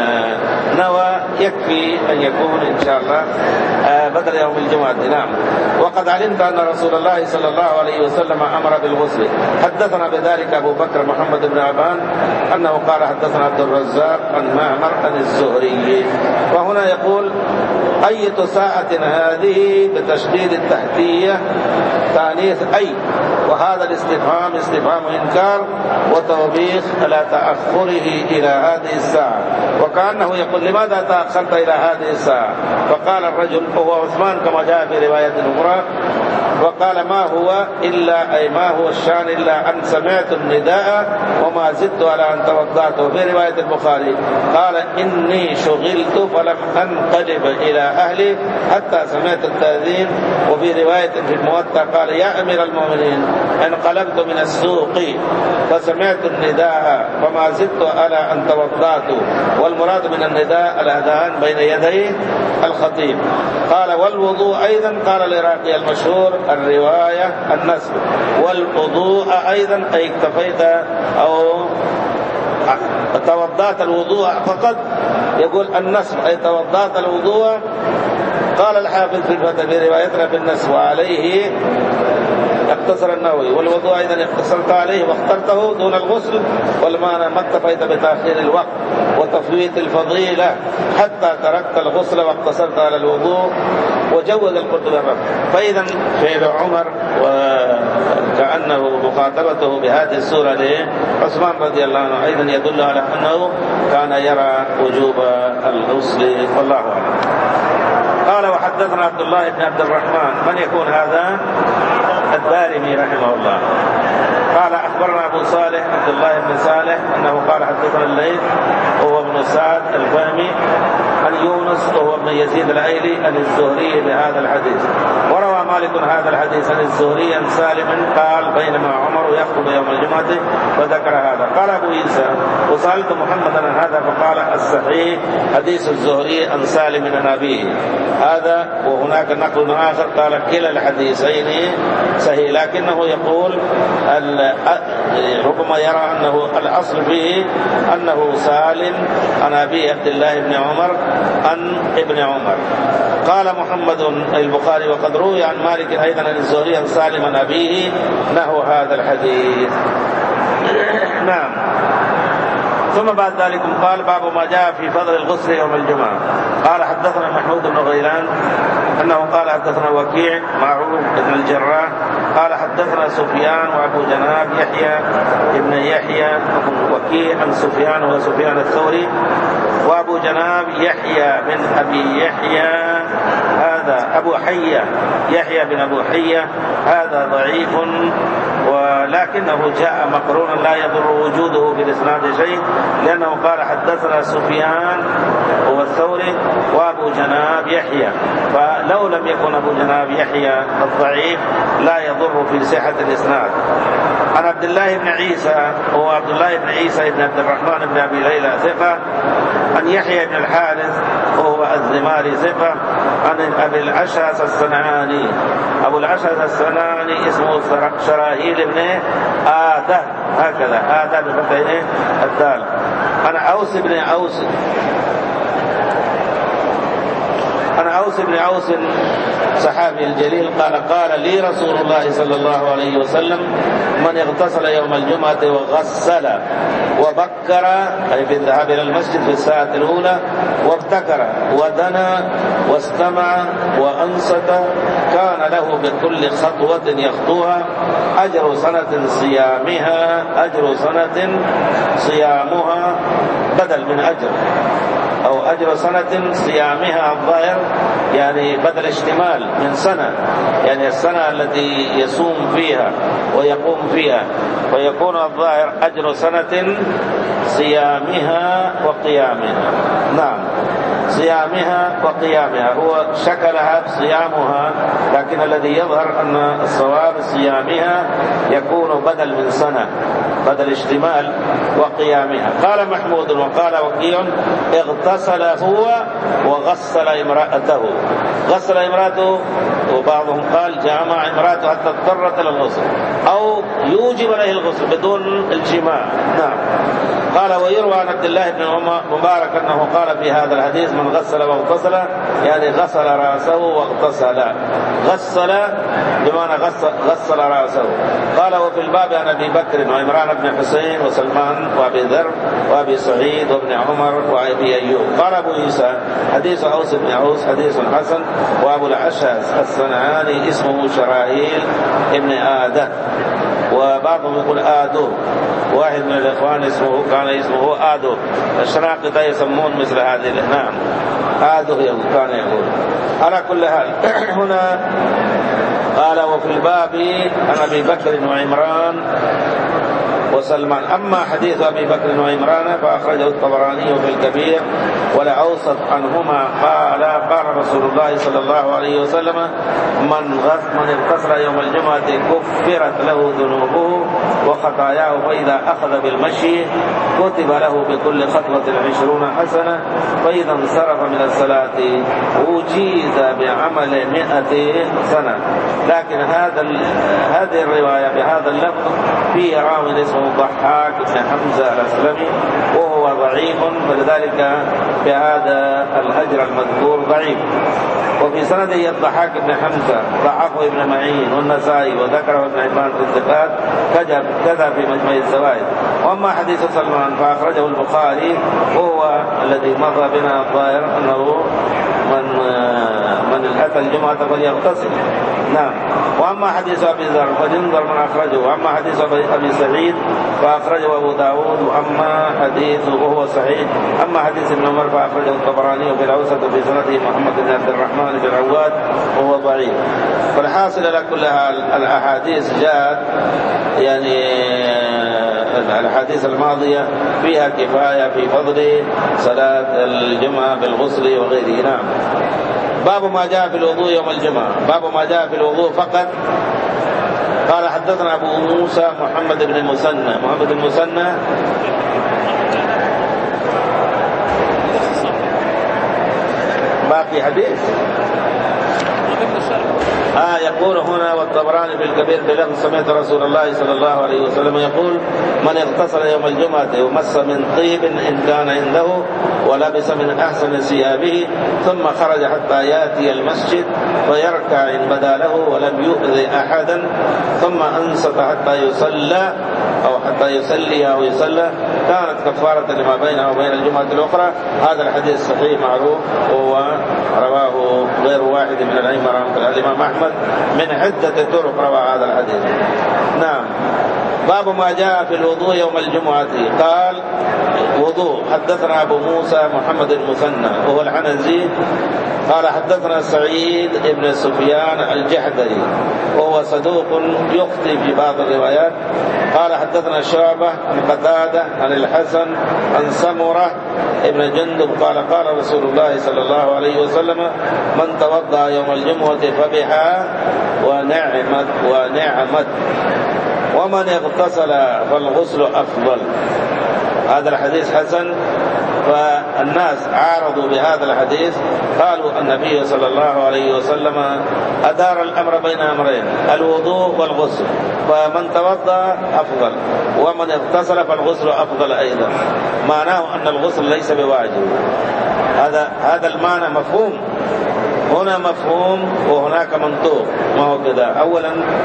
نوى يكفي أن يكون إن شاء الله بدل يوم الجمعة. نعم. وقد علمت أن رسول الله صلى الله عليه وسلم أمر بالغسل. حدثنا بذلك أبو بكر محمد بن عبان أنه قال حدثنا عبد الرزاق عن معمر عن الزهري. وهنا يقول أية ساعة هذه بتشديد التحتية تانيث أي، وهذا الاستفهام استفهام إنكار وتوبيخ على تأخره إلى هذه الساعة، وكأنه يقول لماذا تأخرت إلى هذه الساعة؟ فقال الرجل وهو عثمان كما جاء في رواية أخرى، وقال ما هو إلا أي ما هو الشان إلا أن سمعت النداء وما زدت على أن توضأت. في رواية البخاري قال إني شغلت فلم أنقلب إلى أهلي حتى سمعت التأذين. وفي رواية في الموطأ قال يا أمير المؤمنين انقلبت من السوق فسمعت النداء وما زدت على أن توضأت. والمراد من النداء الأذان بين يدي الخطيب. قال والوضوء أيضا قال العراقي المشهور الرواية النسب، والوضوء أيضا أي اكتفيت أو توضأت الوضوء فقط، يقول النسب أي توضأت الوضوء. قال الحافظ في الفتح في روايتنا بالنسب وعليه اقتصر النووي، والوضوء أيضا اقتصرت عليه واخترته دون الغسل، والمعنى ما اكتفيت بتأخير الوقت وتفويت الفضيلة حتى تركت الغسل واقتصرت على الوضوء. وجوز القرطبي الرفع. فإذا فعل عمر وكأنه مخاطبته بهذه السورة لعثمان رضي الله عنه أيضا يدل على أنه كان يرى وجوب الغسل والله أعلم. قال وحدثنا عبد الله بن عبد الرحمن. من يكون هذا؟ الدارمي رحمه الله. قال أخبرنا أبو صالح عبد الله بن صالح أنه قال حدثنا الليث وهو ابن سعد الفهمي عن يونس وهو ابن يزيد الأيلي عن الزهري بهذا الحديث. وروى مالك هذا الحديث عن الزهري عن سالم قال بينما عمر يخطب يوم الجمعة فذكر هذا. قال أبو عيسى وسألت محمدا عن هذا فقال الصحيح حديث الزهري عن سالم عن أبيه هذا، وهناك نقل آخر قال كلا الحديثين صحيح، لكنه يقول ربما يرى أنه الأصل فيه أنه سالم عن أبي عبد الله بن عمر عن ابن عمر. قال محمد البخاري وقد روي عن مالك أيضا عن الزهري عن سالم عن أبيه نحو هذا الحديث. نعم. ثم بعد ذلك قال باب ما جاء في فضل الغسل يوم الجمعة. قال حدثنا محمود بن غيلان أنه قال حدثنا وكيع معروف بن الجراح قال حدثنا سفيان وأبو جناب يحيى ابن يحيى وكيع عن سفيان وسفيان الثوري وأبو جناب يحيى بن أبي يحيى هذا أبو حية يحيى بن أبو حية هذا ضعيف ولكنه جاء مقرونا لا يضر وجوده في الإسناد شيء، لأنه قال حدثنا سفيان هو الثوري وأبو جناب يحيى، فلو لم يكن أبو جناب يحيى الضعيف لا يضر في صحة الإسناد. عن عبد الله بن عيسى هو عبد الله بن عيسى بن عبد الرحمن بن أبي ليلى ثقة. عن يحيى بن الحارث وهو الزماري ثقة. عن أبي الأشعث الصنعاني أبو الأشعث الصنعاني اسمه شراهيل بن آدة هكذا آدة بفتح الدال. عن أوس بن أوس أنا أوس بن أوس صحابي الجليل قال قال لي رسول الله صلى الله عليه وسلم من اغتسل يوم الجمعة وغسل وبكر أي بالذهاب إلى المسجد في الساعة الأولى وابتكر ودنا واستمع وأنصت كان له بكل خطوة يخطوها أجر سنة صيامها أجر سنة صيامها بدل من أجر أو أجر سنة صيامها الظاهر يعني بدل اشتمال من سنة، يعني السنة التي يصوم فيها ويقوم فيها، ويكون الظاهر أجر سنة صيامها وقيامها. نعم صيامها وقيامها، هو شكلها صيامها لكن الذي يظهر أن الصواب صيامها يكون بدل من سنة بدل اشتمال وقيامها. قال محمود وقال وكيع اغتسل هو وغسل امرأته. غسل امرأته وبعضهم قال جامع امرأته حتى اضطرت إلى الغسل أو يوجب عليه الغسل بدون الجماع. نعم. قال ويروى عن عبد الله بن مبارك أنه قال في هذا الحديث من غسل واغتسل يعني غسل رأسه واغتسل. غسل بمعنى غسل, غسل رأسه. قال وفي الباب عن أبي بكر وعمران بن حسين وسلمان وأبي ذر وأبي سعيد وابن عمر وأبي أيوب. قال أبو عيسى حديث أوس بن عوس حديث حسن. وأبو الأشعث الصنعاني اسمه شراهيل ابن آدة وبعضهم يقول آدو، واحد من الإخوان اسمه كان اسمه آدو، الشناقطة يسمون مثل هذه. نعم آدو كان يقول. على كل حال هنا قال وفي الباب عن أبي بكر وعمران وسلمان. أما حديث أبي بكر وعمران فأخرجه الطبراني في الكبير ولا أوسط عنهما قال قال رسول الله صلى الله عليه وسلم من غسل من اغتسل يوم الجمعة كفرت له ذنوبه وخطاياه، فإذا أخذ بالمشي كتب له بكل خطوة عشرون حسنة، فإذا انصرف من الصلاة أجيز بعمل مئة سنة. لكن هذا هذه الرواية بهذا اللفظ فيه راوي اسمه ضحاك بن حمزة الأسلمي وهو ضعيف، فلذلك بهذا الأجر المذكور ضعيف. وفي سنده الضحاك بن حمزة ضعفه ابن معين والنسائي وذكره ابن حبان في الثقات كذا في مجمع الزوائد. واما حديث سلمان فاخرجه البخاري وهو الذي مضى بنا الظاهر انه من من اتى الجمعة فليغتسل نعم. وأما حديث أبي ذر فينظر من أخرجه، وأما حديث أبي سعيد فأخرجه أبو داود، وأما حديثه وهو صحيح. أما حديث ابن عمر فأخرجه الطبراني في الأوسط في سنده محمد بن عبد الرحمن بن عواد وهو ضعيف. فالحاصل على كل الأحاديث جاءت يعني الحديث الماضية فيها كفاية في فضل صلاة الجمعة بالغسل وغيره. نعم. باب ما جاء في الوضوء يوم الجمعة. باب ما جاء في الوضوء فقط. قال حدثنا أبو موسى محمد بن المثنى. محمد المثنى باقي حديث آه يقول هنا والطبراني في الكبير بلفظ سمعت رسول الله صلى الله عليه وسلم يقول من اغتسل يوم الجمعة ومس من طيب إن كان عنده ولبس من أحسن ثيابه ثم خرج حتى يأتي المسجد فيركع إن بدا له ولم يؤذي أحدا ثم أنصت حتى يصلى أو حتى يصلي أو يصلى كانت كفارة لما بينه وبين الجمعة الأخرى. هذا الحديث صحيح معروف، وهو رواه غير واحد من الأئمة رحمه الله الإمام أحمد من عدة طرق روى هذا الحديث. نعم. باب ما جاء في الوضوء يوم الجمعة. قال وضوء. حدثنا أبو موسى محمد المثنى وهو العنزي قال حدثنا سعيد بن سفيان الجحدري وهو صدوق يخطئ في بعض الروايات. قال حدثنا شعبة عن قتادة عن الحسن عن سمرة ابن جندب قال قال رسول الله صلى الله عليه وسلم من توضأ يوم الجمعة فبها ونعمت ونعمت ومن اغتسل فالغسل أفضل. هذا الحديث حسن. فالناس عارضوا بهذا الحديث قالوا النبي صلى الله عليه وسلم أدار الأمر بين أمرين الوضوء والغسل، فمن توضأ أفضل ومن اغتسل فالغسل أفضل أيضا، معناه أن الغسل ليس بواجب. هذا هذا المعنى مفهوم هنا مفهوم وهناك منطوق. ما هو كذا. أولا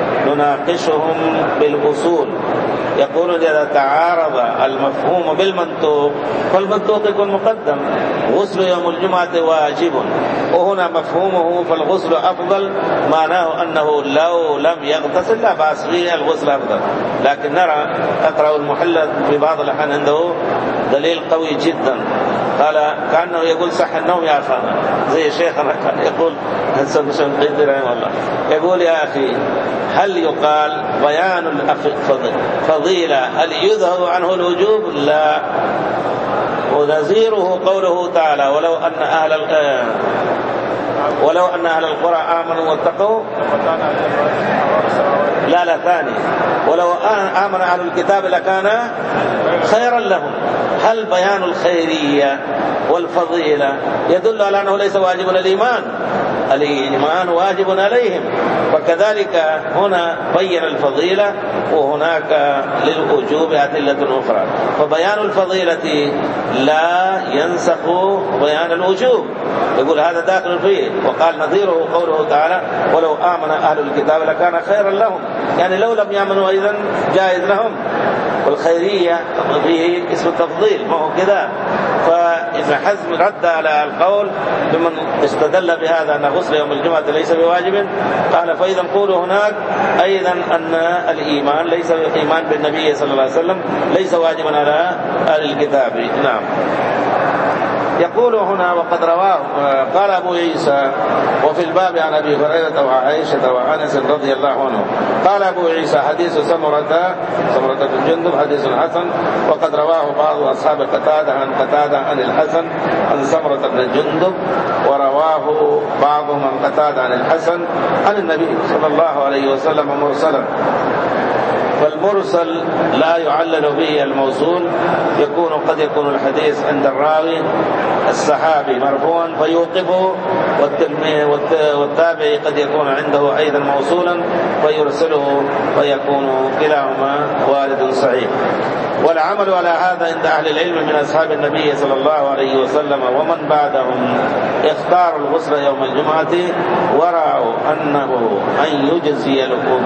نناقشهم بالأصول. يقول إذا تعارض المفهوم بالمنطوق فالمنطوق يكون مقدم. غسل يوم الجمعة واجب وهنا مفهومه فالغسل أفضل، معناه أنه لو لم يغتسل لا بأس به الغسل أفضل. لكن نرى أقرأ المحلل في بعض الأحيان عنده دليل قوي جدا. قال كأنه يقول صح النوم يا أخانا، زي شيخنا كان يقول الله يقول يا أخي هل يقال بيان الفضيلة هل يذهب عنه الوجوب؟ لا. ونذيره قوله تعالى ولو أن أهل ولو أن أهل القرى آمنوا واتقوا لا لا ثاني ولو آمن أهل الكتاب لكان خيرا لهم. هل بيان الخيرية والفضيلة يدل على أنه ليس واجب الإيمان؟ الإيمان واجب عليهم. وكذلك هنا بين الفضيلة وهناك للوجوب أدلة أخرى. فبيان الفضيلة لا ينسخ بيان الوجوب، يقول هذا داخل فيه. وقال نظيره قوله تعالى ولو آمن أهل الكتاب لكان خيرا لهم، يعني لو لم يأمنوا أيضا جائز لهم. والخيرية فيه اسم التفضيل، ما هو كذا. فابن حزم رد على القول بمن استدل بهذا أن غسل يوم الجمعة ليس بواجب. قال فإذا نقول هناك أيضا أن الإيمان ليس إيمان بالنبي صلى الله عليه وسلم ليس واجبا على أهل الكتاب. نعم. يقول هنا وقد رواه قال أبو عيسى وفي الباب عن أبي هريرة وعائشة وأنس رضي الله عنه. قال أبو عيسى حديث سمرة سمرة بن جندب حديث حسن، وقد رواه بعض أصحاب قتادة عن قتادة عن الحسن عن سمرة بن جندب، ورواه بعضهم عن قتادة عن الحسن عن النبي صلى الله عليه وسلم مرسلا. فالمرسل لا يعلل به الموصول، يكون قد يكون الحديث عند الراوي الصحابي مرفوعا فيوقفه، والتابعي قد يكون عنده أيضا موصولا فيرسله، فيكون كلاهما وارد صحيح. والعمل على هذا عند أهل العلم من أصحاب النبي صلى الله عليه وسلم ومن بعدهم اختاروا الغسل يوم الجمعة ورأوا أنه أن يجزي الوضوء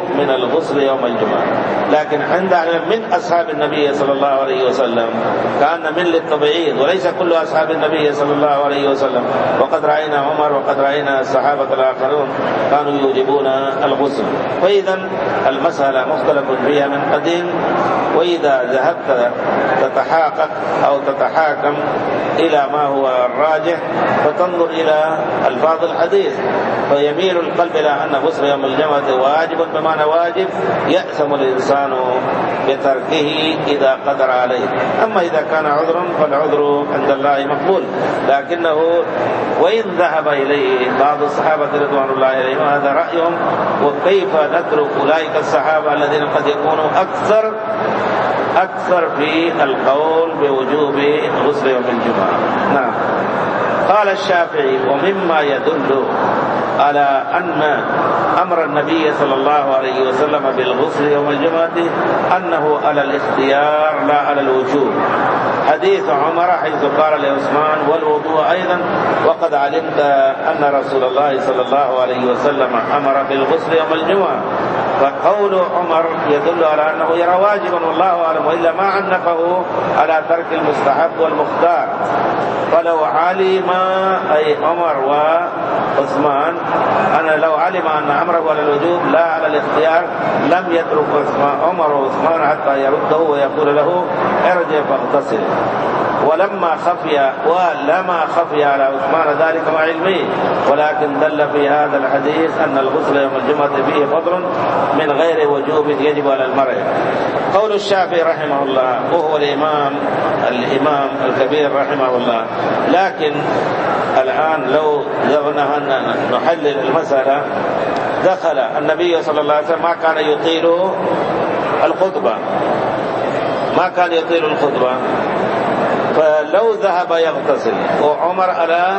من الغسل يوم الجمعة. لكن عند من أصحاب النبي صلى الله عليه وسلم كان من للتبعيض، وليس كل أصحاب النبي صلى الله عليه وسلم، وقد رأينا عمر وقد رأينا الصحابة الآخرون كانوا يوجبون الغسل. فإذا المسألة مختلف فيها من قديم، وإذا ذهبت تتحقق أو تتحاكم إلى ما هو الراجح فتنظر إلى ألفاظ الحديث، فيميل القلب إلى أن غسل يوم الجمعة واجب بمعنى واجب يأثم الإنسان بتركه إذا قدر عليه. أما إذا كان عذرا فالعذر عند الله مقبول، لكنه وإن ذهب إليه بعض الصحابة رضوان الله عليهم هذا رأيهم، وكيف نترك أولئك الصحابة الذين قد يكونوا أكثر أكثر في القول بوجوب غسل يوم الجمعة. نعم. قال الشافعي: ومما يدل على أن أمر النبي صلى الله عليه وسلم بالغسل يوم الجمعة أنه على الاختيار لا على الوجوب، حديث عمر حيث قال لعثمان: والوضوء أيضا وقد علمت أن رسول الله صلى الله عليه وسلم أمر بالغسل يوم الجمعة. فقول عمر يدل على أنه يرى واجبا والله أعلم، وإلا ما عنفه على ترك المستحب والمختار. فلو علم أي عمر وعثمان أنا لو علم أن أمره على الوجوب لا على الاختيار لم يترك عمر وعثمان حتى يرده ويقول له ارجع فاغتسل. ولما خفي ولما خفي على عثمان ذلك مع علمه، ولكن دل في هذا الحديث أن الغسل يوم الجمعة فيه فضل من غير وجوب يجب على المرء. قول الشافعي رحمه الله وهو الإمام الإمام الكبير رحمه الله. لكن الآن لو ذهبنا أن نحلل المسألة، دخل النبي صلى الله عليه وسلم ما كان يطيل الخطبة ما كان يطيل الخطبة فلو ذهب يغتسل وعمر على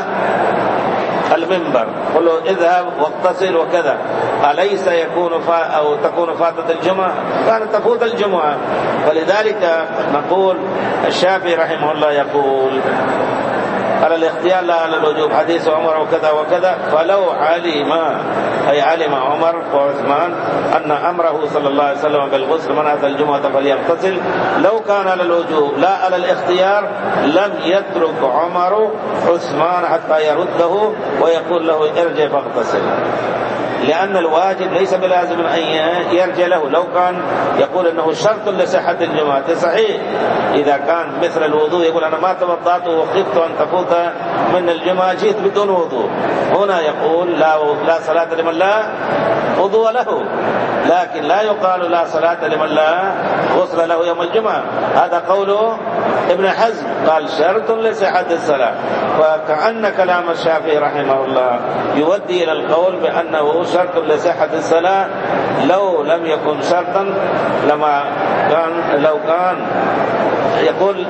المنبر قل له اذهب واغتسل وكذا، أليس يكون فا أو تكون فاتت الجمعة؟ كانت تفوت الجمعة. فلذلك نقول الشافعي رحمه الله يقول على الاختيار لا على الوجوب، حديث عمر وكذا وكذا. فلو علم أي علم عمر وعثمان أن أمره صلى الله عليه وسلم بالغسل من أتى الجمعة فليغتسل، لو كان على الوجوب لا على الاختيار لم يترك عمر عثمان حتى يرده ويقول له ارجع فاغتسل، لأن الواجب ليس بلازم أن يرجع له. لو كان يقول أنه شرط لصحة الجمعة صحيح، إذا كان مثل الوضوء يقول أنا ما توضأت وخفت أن تفوت من الجمعة جئت بدون وضوء، هنا يقول لا لا صلاة لمن لا وضوء له، لكن لا يقال لا صلاة لمن لا غسل له يوم الجمعة. هذا قوله ابن حزم قال شرط لصحة الصلاة. فكأن كلام الشافعي رحمه الله يودي إلى القول بأنه شرط لصحة الصلاة، لو لم يكن شرطا لما كان لو كان يقول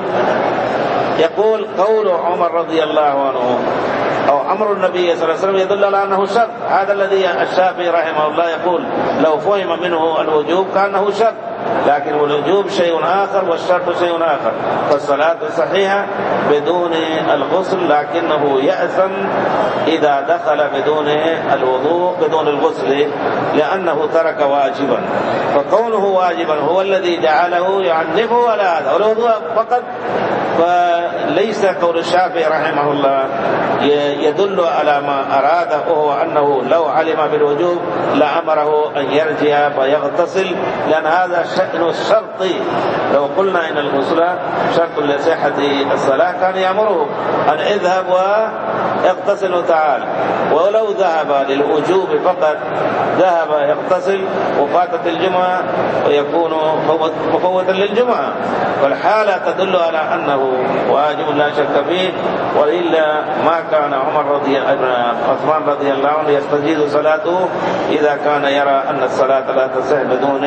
يقول قول عمر رضي الله عنه أو أمر النبي صلى الله عليه وسلم يدل على أنه شرط. هذا الذي الشافعي رحمه الله يقول لو فهم منه الوجوب كأنه شرط، لكن الوجوب شيء آخر والشرط شيء آخر. فالصلاة صحيحة بدون الغسل، لكنه يأثم إذا دخل بدون الوضوء بدون الغسل لأنه ترك واجبا. فكونه واجبا هو الذي جعله يعنفه على هذا، والوضوء فقط. فليس قول الشافعي رحمه الله يدل على ما أراده، وهو أنه لو علم بالوجوب لأمره أن يرجع فيغتسل، لأن هذا شأن الشرط. لو قلنا إن الغسل شرط لصحة الصلاة كان يأمره أن اذهب واغتسل وتعال، ولو ذهب للوجوب فقط ذهب يغتسل وفاتت الجمعة ويكون مفوتا للجمعة. والحالة تدل على أنه واجب لا شك فيه، وإلا ما كان عمر رضي عثمان رضي الله عنه يستجيز صلاته إذا كان يرى أن الصلاة لا تصح بدون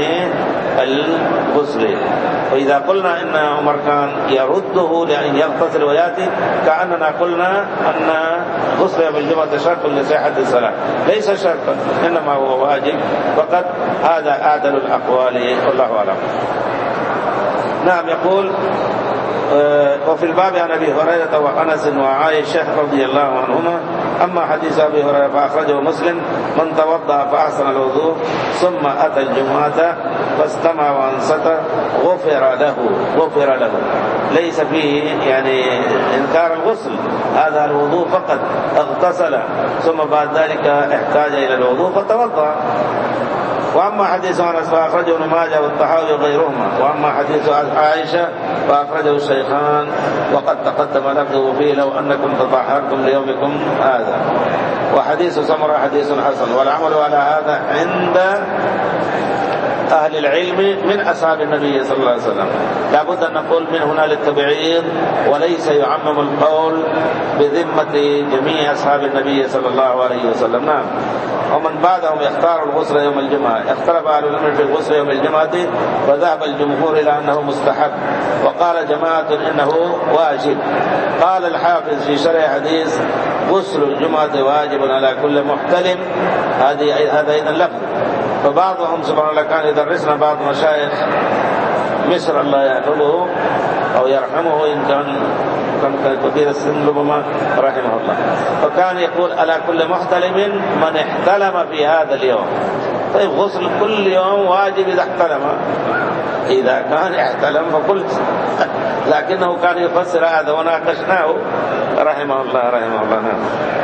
الغسل. وإذا قلنا إن عمر كان يرده لأن يغتسل ويأتي كأننا قلنا أن غسل يوم الجمعة شرط لصحة الصلاة، ليس شرطا إنما هو واجب فقط. هذا أعدل الأقوال والله أعلم. نعم. يقول وفي الباب عن أبي هريرة وأنس وعائشة رضي الله عنهما أما حديث أبي هريرة فأخرجه مسلم: من توضأ فأحسن الوضوء ثم أتى الجمعة فاستمع وأنصت غفر له غفر له ليس فيه يعني إنكار الغسل، هذا الوضوء فقط، اغتسل ثم بعد ذلك احتاج إلى الوضوء فتوضأ. وأما حديث أنس فأخرجه ابن ماجه والطحاوي وغيرهما. وأما حديث عائشة فأخرجه الشيخان وقد تقدم لفظه فيه: لو أنكم تطهرتم ليومكم هذا. وحديث سمرة حديث حسن، والعمل على هذا عند أهل العلم من أصحاب النبي صلى الله عليه وسلم. لابد أن نقول من هنا للتبعيض، وليس يعمم القول بذمة جميع أصحاب النبي صلى الله عليه وسلم. نعم. ومن بعدهم يختار الغسل يوم الجمعة. اختلف أهل العلم في الغسل يوم الجمعة، وذهب الجمهور إلى أنه مستحب، وقال جماعة إنه واجب. قال الحافظ في شرح حديث: غسل الجمعة واجب على كل محتلم. هذه هذا أيضا لفظ. فبعضهم سبحان الله كان يدرسنا بعض مشايخ مصر الله يحفظه أو يرحمه إن كان كان كبير السن ربما رحمه الله، فكان يقول: على كل محتلم من احتلم في هذا اليوم. طيب غسل كل يوم واجب إذا احتلم، إذا كان احتلم فقلت لكنه كان يفسر هذا وناقشناه رحمه الله رحمه الله. نعم.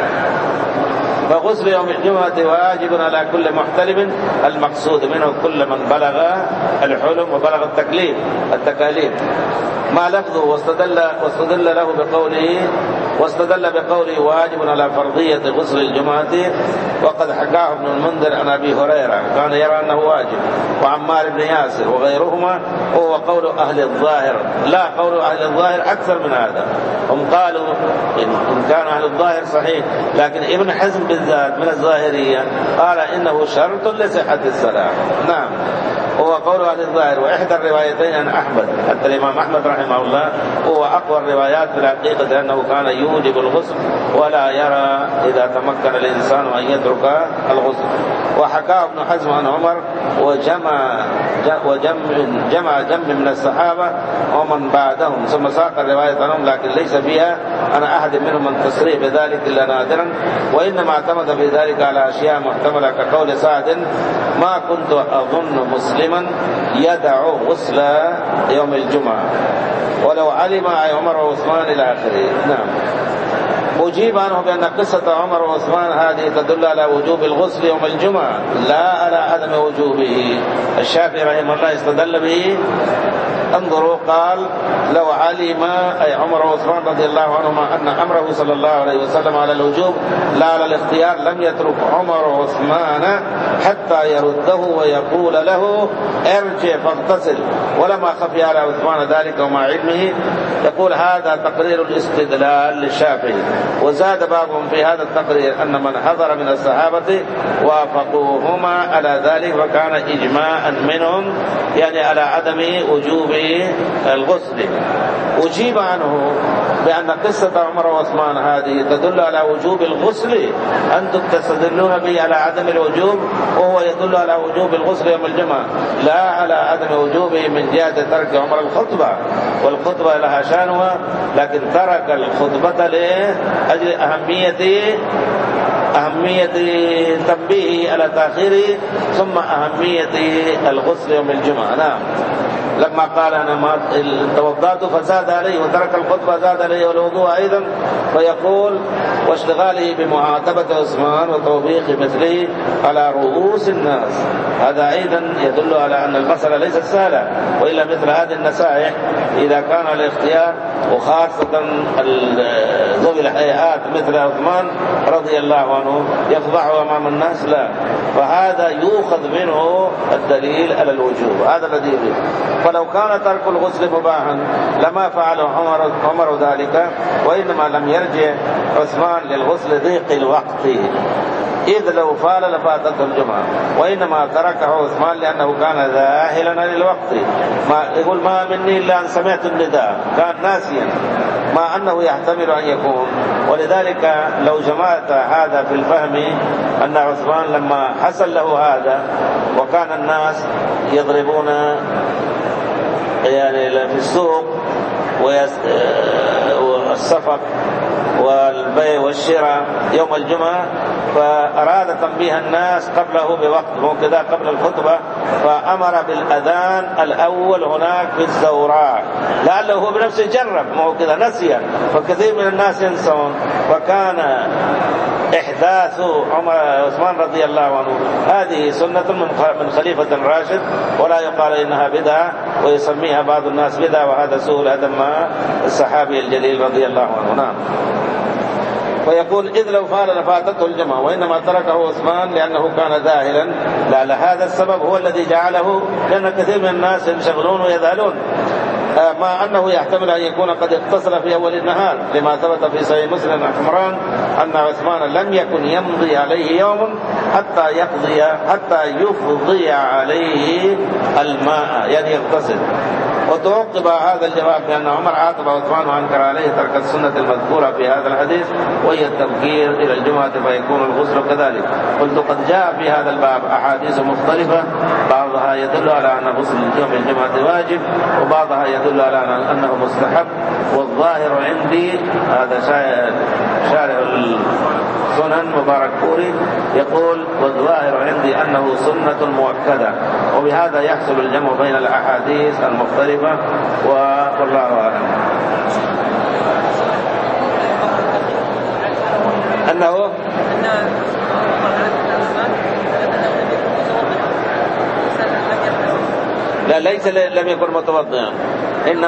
فغسل يوم الجمعة واجب على كل محتلم، المقصود منه كل من بلغ الحلم وبلغ التكليف التكاليف. ما لفظه واستدل واستدل له بقوله واستدل بقوله واجب على فرضية غسل الجمعة، وقد حكاه ابن المنذر عن أبي هريرة كان يرى أنه واجب، وعمار بن ياسر وغيرهما، وهو قول أهل الظاهر. لا، قول أهل الظاهر أكثر من هذا. هم قالوا إن كان أهل الظاهر صحيح، لكن ابن حزم بالذات من الظاهرية قال إنه شرط لصحة الصلاة. نعم، هو قول أهل الظاهر. وإحدى الروايتين عن أحمد، حتى الإمام أحمد رحمه الله هو أقوى الروايات في الحقيقة، لأنه كان يوجب الغسل ولا يرى إذا تمكن الإنسان أن يترك الغسل. وحكاه ابن حزم عن عمر وجمع وجمع جمع جمع من الصحابة ومن بعدهم، ثم ساق الرواية عنهم، لكن ليس فيها أنا أحد منهم من تصريح بذلك إلا نادرا، وإنما اعتمد في ذلك على أشياء محتملة كقول سعد: ما كنت أظن مسلما يدع غسل يوم الجمعة ولو علم عمر وعثمان إلى آخره. نعم. أجيب عنه بأن قصة عمر وعثمان هذه تدل على وجوب الغسل يوم الجمعة لا على عدم وجوبه. الشافعي رحمه الله استدل به. انظروا، قال: لو علم أي عمر وعثمان رضي الله عنهما أن أمره صلى الله عليه وسلم على الوجوب لا على الاختيار لم يترك عمر وعثمان حتى يرده ويقول له: ارجع فاغتسل. ولما خفي على عثمان ذلك ومع علمه. يقول هذا تقرير الاستدلال للشافعي. وزاد بعضهم في هذا التقرير أن من حضر من الصحابة وافقوهما على ذلك، وكان إجماعا منهم يعني على عدم وجوب الغسل. أجيب عنه بأن قصة عمر وعثمان هذه تدل على وجوب الغسل، أنتم تستدلون به على عدم الوجوب، وهو يدل على وجوب الغسل يوم الجمعة لا على عدم وجوبه من جهة ترك عمر الخطبة، والخطبة لها شانها، لكن ترك الخطبة لأجل أهمية أهمية تنبيه على تأخيره، ثم أهمية الغسل يوم الجمعة. نعم. لما قال أنا ما توضأت فزاد عليه وترك الخطبة زاد عليه والوضوء أيضا، فيقول: واشتغاله بمعاتبة عثمان وتوبيخ مثله على رؤوس الناس. هذا أيضا يدل على أن المسألة ليست سهلة، وإلا مثل هذه النصائح إذا كان الاختيار، وخاصة ذوي الهيئات مثل عثمان رضي الله عنه يفضحه أمام الناس، لا، فهذا يؤخذ منه الدليل على الوجوب. هذا الذي يريد. فلو كان ترك الغسل مباحا لما فعل عمر, عمر ذلك، وإنما لم يرجع عثمان للغسل ضيق الوقت، إذ لو فعل لفاتته الجمعة، وإنما تركه عثمان لأنه كان ذاهلا للوقت. ما يقول: ما مني إلا أن سمعت النداء، كان ناسيا، ما أنه يحتمل أن يكون. ولذلك لو جمعت هذا في الفهم أن عثمان لما حصل له هذا، وكان الناس يضربون يعني في السوق الصفق والبيع والشراء يوم الجمعة، فأراد تنبيه الناس قبله بوقت مو كذا قبل الخطبة، فأمر بالأذان الأول هناك في الزوراء، لعله هو بنفسه جرب مو كذا نسي، فكثير من الناس ينسون. فكان إحداث عمر عثمان رضي الله عنه هذه سنة من خليفة راشد، ولا يقال إنها بدعة ويسميها بعض الناس بدعة، وهذا سوء الأدب مع الصحابي الجليل رضي الله عنه. نعم. فيقول إذ لو فعل لفاتته الجمعة، وإنما تركه عثمان لأنه كان ذاهلا، لعل هذا السبب هو الذي جعله، لأن كثير من الناس ينشغلون ويذهلون، مع أنه يحتمل أن يكون قد اغتسل في أول النهار، لما ثبت في صحيح مسلم عن حمران أن عثمان لم يكن يمضي عليه يوم حتى يقضي حتى يفضي عليه الماء، يعني يغتسل. وتوقب هذا الجواب بأن عمر عاقب عثمان وأنكر عليه ترك السنة المذكورة في هذا الحديث، وهي التبكير إلى الجمعة فيكون الغسل كذلك. قلت قد جاء في هذا الباب أحاديث مختلفة، بعضها يدل على أن غسل يوم الجمعة واجب، وبعضها يدل على أنه مستحب. والظاهر عندي هذا شارع السنن مبارك فوري يقول والظاهر عندي أنه سنة مؤكدة، وبهذا يحصل الجمع بين الأحاديث المختلفة، والله أعلم. أنه لا ليس لم يكن متوضئا، إنما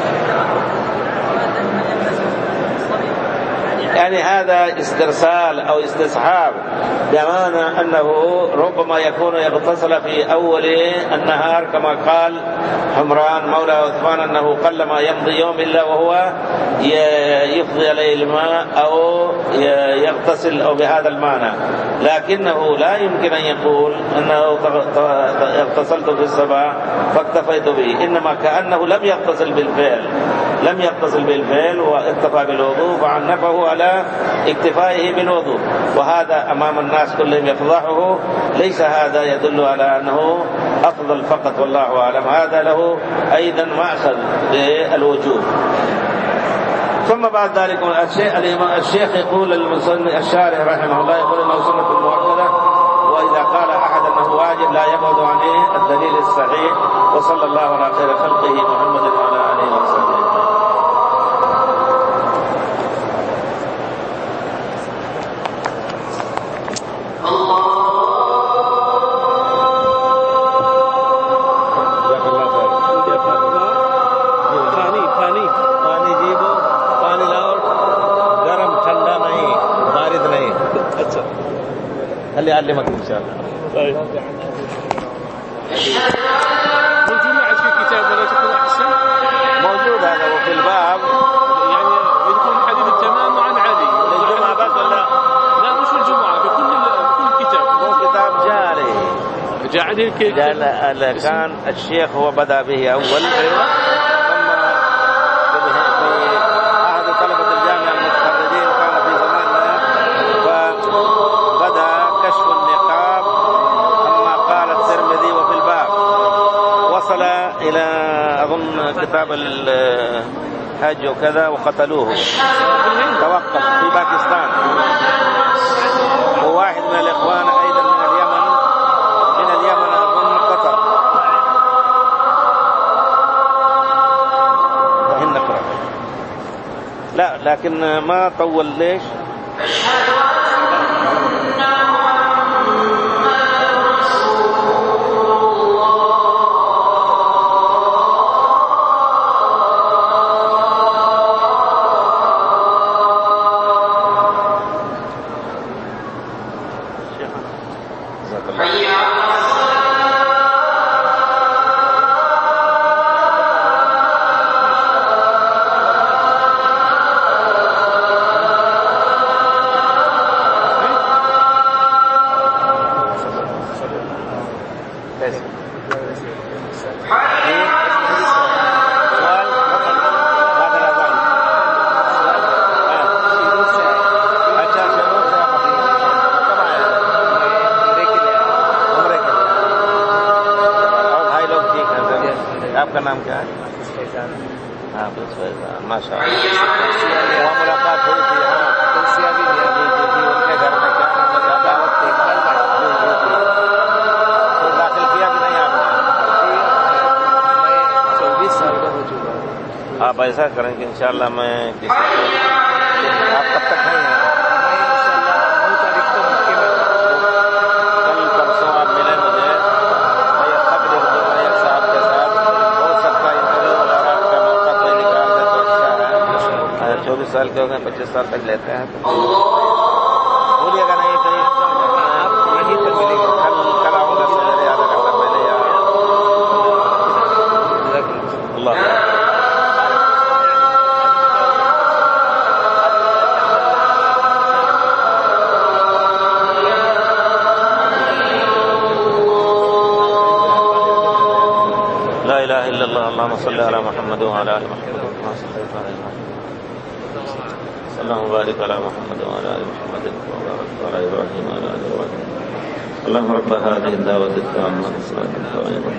يعني هذا استرسال أو استصحاب، بمعنى أنه ربما يكون يغتسل في أول النهار كما قال حمران مولى عثمان أنه قلما يمضي يوم إلا وهو يفضي عليه الماء أو يغتسل أو بهذا المعنى، لكنه لا يمكن أن يقول أنه اغتسلت في الصباح فاكتفيت به، إنما كأنه لم يغتسل بالفعل لم يغتسل بالفعل واكتفى بالوضوء، فعنفه على اكتفائه بالوضوء، وهذا أمام الناس كلهم يفضحه. ليس هذا يدل على أنه أفضل فقط، والله أعلم. هذا له أيضا مأخذ بالوجوب. ثم بعد ذلك الشيخ يقول الشارح رحمه الله يقول أنه سنة مؤكدة، وإذا قال أحد أنه واجب لا يبعد عنه الدليل الصحيح. وصلى الله على خير خلقه محمد وعلى آله وصحبه. اللي يعلمك إن شاء الله. طيب. موجود معك في كتاب ولا تكون أحسن؟ موجود هذا وفي الباب، يعني يذكر الحديث التمام عن علي. الجمعة بس ولا؟ لا مش الجمعة، بكل بكل كتاب. هو كتاب جاري. جاء عليه الكتاب. لا كان الشيخ هو بدأ به أول. إلى أظن كتاب الحج وكذا وقتلوه، توقف في باكستان. وواحد من الإخوان أيضا من اليمن من اليمن أظن قتل. وهن نقرأ لا لكن ما طول. ليش؟ आपका नाम क्या है? हाँ बस माशा अल्लाह वहाँ मुलाकात हुई थी। हाँ तुलसिया भी थी उनके घर में, क्या दावत थी, तो दाखिल किया कि नहीं आपने? चौबीस साल का हो चुका। आप ऐसा करें कि इंशाल्लाह मैं किसी को, आप कब तक नहीं हैं? नौ तारीख को मक्के में। कल परसों आप मिले मुझे, मैं खत लिख दूंगा एक साहब के साथ, हो सकता है इंटरव्यू वगैरह का मौका कोई निकाल दे तो अच्छा है। चौबीस साल के हो गए, पच्चीस साल तक लेते हैं तो भूलिएगा नहीं कहीं आप यहीं पर मिलेंगे। कल कल आऊँगा सवेरे आधा घंटा पहले यार। अल्लाह ला इलाहा इल्लल्लाह अल्लाहुम्मा सल्ली अला मुहम्मद व अला आलि मुहम्मद कमा सल्लैता अला इब्राहीम अल्लाहुम्मा बारिक अला मुहम्मद व अला आलि मुहम्मद कमा बारकता अला इब्राहीम व अला आलि इब्राहीम अल्लाहुम्मा रब्ब हाज़िहि الدعوة التامة والصلاة القائمة.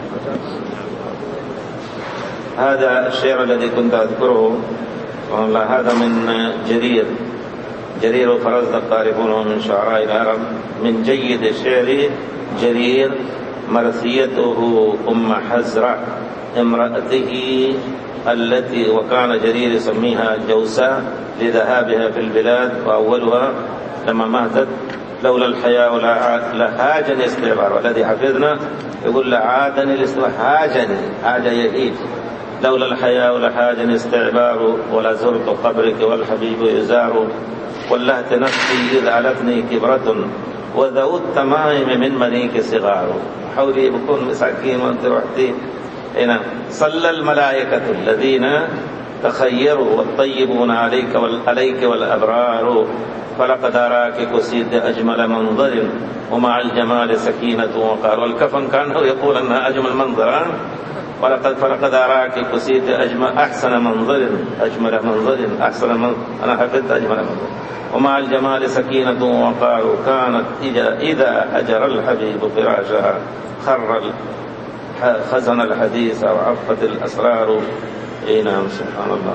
هذا الشعر الذي كنت أذكره والله هذا من جرير جرير وفرزدق تعرفونه من شعراء العرب. من جيد الشعر جرير مرثيته أم حزرة امرأته التي وكان جرير يسميها جوساء لذهابها في البلاد، وأولها لما ماتت لولا الحياء لهاجني استعبار، والذي حفظنا يقول لعادني الاستعبار، هاجني هاج يهيج، لولا الحياء لهاجني استعبار ولا زرت قبرك والحبيب يزار، ولهت نفسي إذ علتني كبرة وذو التمائم من منيك صغار. حولي بكون مساكين وانت رحتي هنا. صلى الملائكة الذين تخيروا والطيبون عليك عليك والأبرار، فلقد أراك كسيت أجمل منظر ومع الجمال سكينة وقار. والكفن كان يقول أنها أجمل منظر، ولقد فلقد أراك كسيت أجمل أحسن منظر أجمل منظر أحسن منظر، أنا حفظت أجمل منظر ومع الجمال سكينة وقار. كانت إذا أجر الحبيب فراشها خر خزن الحديث وعفت الأسرار. اي نعم سبحان الله.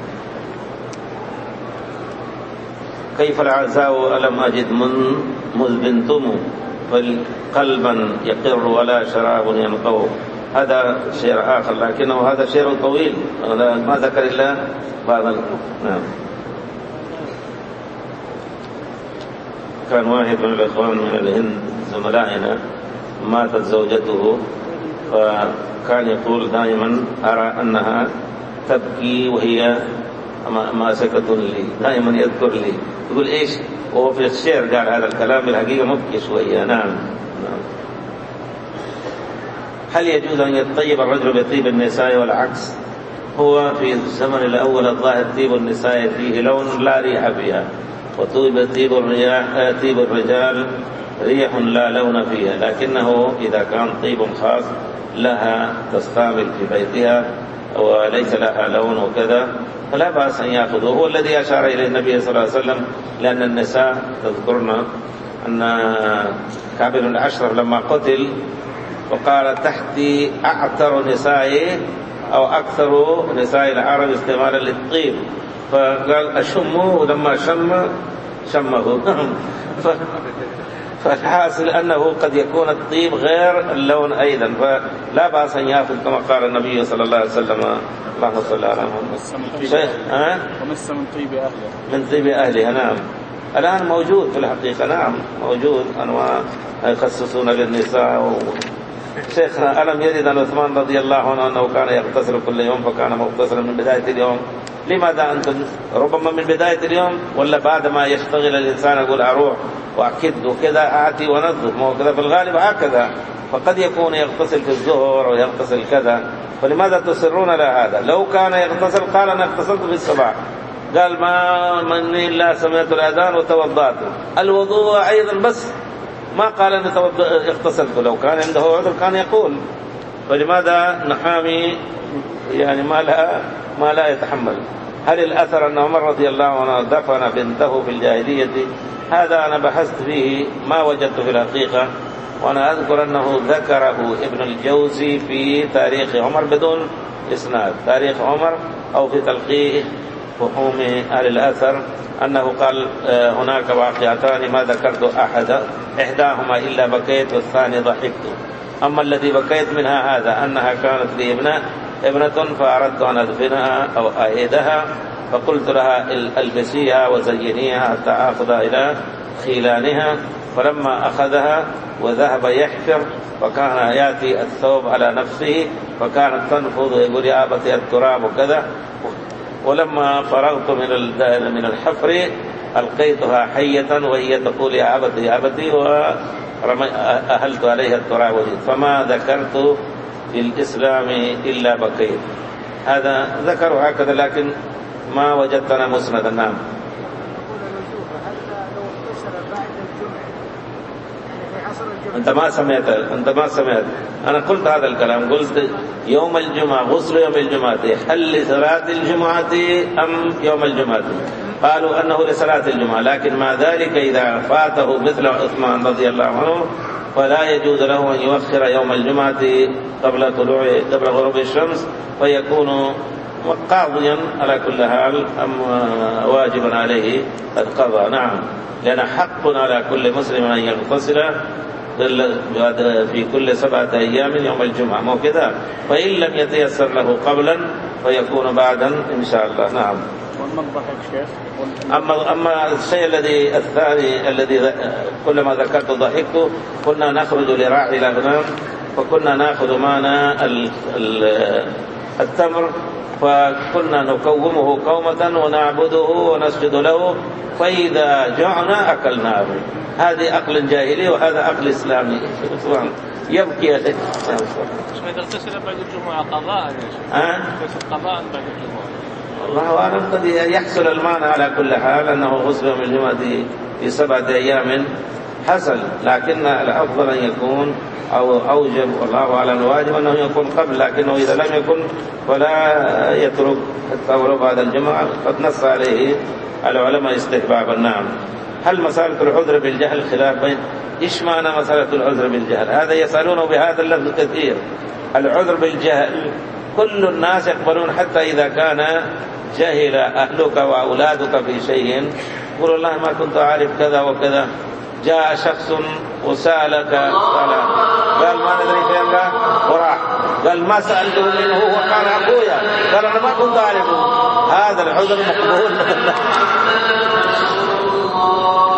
كيف العزاء ألم أجد من مذ بنتم قلبا يقر ولا شراب ينقو. هذا شعر آخر لكنه هذا شعر طويل ما ذكر إلا بعض. نعم. كان واحد من الإخوان من الهند زملائنا ماتت زوجته، فكان يقول دائما أرى أنها تبكي وهي ماسكة لي، دائما يذكر لي، يقول إيش وهو في الشعر قال هذا الكلام بالحقيقة مبكي شوية. نعم. نعم. هل يجوز أن يطيب الرجل بطيب النساء والعكس؟ هو في الزمن الأول الظاهر طيب النساء فيه لون لا ريح فيها، وطيب طيب الرياح طيب الرجال ريح لا لون فيها، لكنه إذا كان طيب خاص لها تستعمل في بيتها وليس لها لون وكذا فلا بأس أن يأخذه. هو الذي أشار إليه النبي صلى الله عليه وسلم، لأن النساء تذكرنا أن كعب بن الأشرف لما قتل وقال تحتي أعتر نسائي أو أكثر نساء العرب استعمالا للطيب، فقال أشمه، ولما شم شمه. فالحاصل أنه قد يكون الطيب غير اللون أيضا، فلا بأس أن يأخذ كما قال النبي صلى الله عليه وسلم. اللهم صل على محمد. شيخ ها؟ ومس من طيب أهله. من طيب أهلها. نعم. الآن موجود في الحقيقة. نعم موجود أنواع يخصصون للنساء. و... شيخنا ألم يرد عن عثمان رضي الله عنه أنه كان يغتسل كل يوم فكان مغتسلا من بداية اليوم؟ لماذا أنتم ربما من بداية اليوم ولا بعد ما يشتغل الإنسان يقول أروح وأكد وكذا آتي ونظف، ما هو كذا في الغالب هكذا، فقد يكون يغتسل في الظهر ويغتسل كذا، فلماذا تصرون على هذا؟ لو كان يغتسل قال أنا اغتسلت في الصباح، قال ما مني إلا سمعت الأذان وتوضأت، الوضوء أيضا بس ما قال أن اغتسلت. لو كان عنده عذر كان يقول، فلماذا نحامي يعني ما لا ما لا يتحمل؟ هل الأثر أن عمر رضي الله عنه دفن بنته في الجاهلية؟ هذا أنا بحثت فيه ما وجدت في الحقيقة، وأنا أذكر أنه ذكره ابن الجوزي في تاريخ عمر بدون إسناد تاريخ عمر أو في تلقيه فحوم أهل الأثر أنه قال هناك واقعتان ما ذكرت أحد إحداهما إلا بكيت والثاني ضحكت. أما الذي بكيت منها هذا أنها كانت لي ابنة ابنة فأردت أن أدفنها أو أعيدها، فقلت لها البسيها وزينيها حتى أخذ إلى خيلانها، فلما أخذها وذهب يحفر وكان يأتي الثوب على نفسه فكانت تنفض ويقول يا أبتي التراب وكذا، ولما فرغت من من الحفر ألقيتها حية وهي تقول يا أبتي يا أبتي وأهلت عليها التراب، فما ذكرت في الإسلام إلا بكيت. هذا ذكر هكذا لكن ما وجدتنا مسندا. نعم. أنت ما سمعت أنت ما سمعت أنا قلت هذا الكلام، قلت يوم الجمعة غسل يوم الجمعة هل لصلاة الجمعة أم يوم الجمعة؟ قالوا أنه لصلاة الجمعة، لكن مع ذلك إذا فاته مثل عثمان رضي الله عنه فلا يجوز له أن يؤخر يوم الجمعة قبل طلوع قبل غروب الشمس فيكون قاضيا على كل حال أم واجبا عليه القضاء. نعم، لأن حق على كل مسلم أن يغتسل في كل سبعة أيام يوم الجمعة، مو كذا؟ فإن لم يتيسر له قبلا فيكون بعدا إن شاء الله. نعم. أما أما الشيء الذي الثاني الذي كلما ذكرت ضحكت، كنا نخرج لراعي الأغنام فكنا نأخذ معنا التمر فكنا نكومه كومة ونعبده ونسجد له، فإذا جعنا أكلناه. هذه عقل جاهلي وهذا عقل إسلامي يبكي عليه. إذا اغتسل بعد الجمعة قضاء يا شيخ؟ ها؟ اغتسل قضاء بعد الجمعة. الله أعلم، قد يحصل المعنى على كل حال أنه غسل يوم الجمعة في سبعة أيام حصل، لكن الأفضل أن يكون أو أوجب والله أعلم الواجب أنه يكون قبل، لكنه إذا لم يكن فلا يترك الثور بعد الجمعة، قد نص عليه العلماء استحبابا. نعم. هل مسألة العذر بالجهل خلاف بين؟ إيش معنى مسألة العذر بالجهل؟ هذا يسألونه بهذا اللفظ كثير. العذر بالجهل كل الناس يقبلون، حتى إذا كان جهل أهلك وأولادك في شيء يقول والله ما كنت أعرف كذا وكذا. جاء شخص وسألك سألا قال ما ندري فين ذا وراح، قال ما سألته منه هو كان أخويا، قال أنا ما كنت أعرفه. هذا العذر مقبول.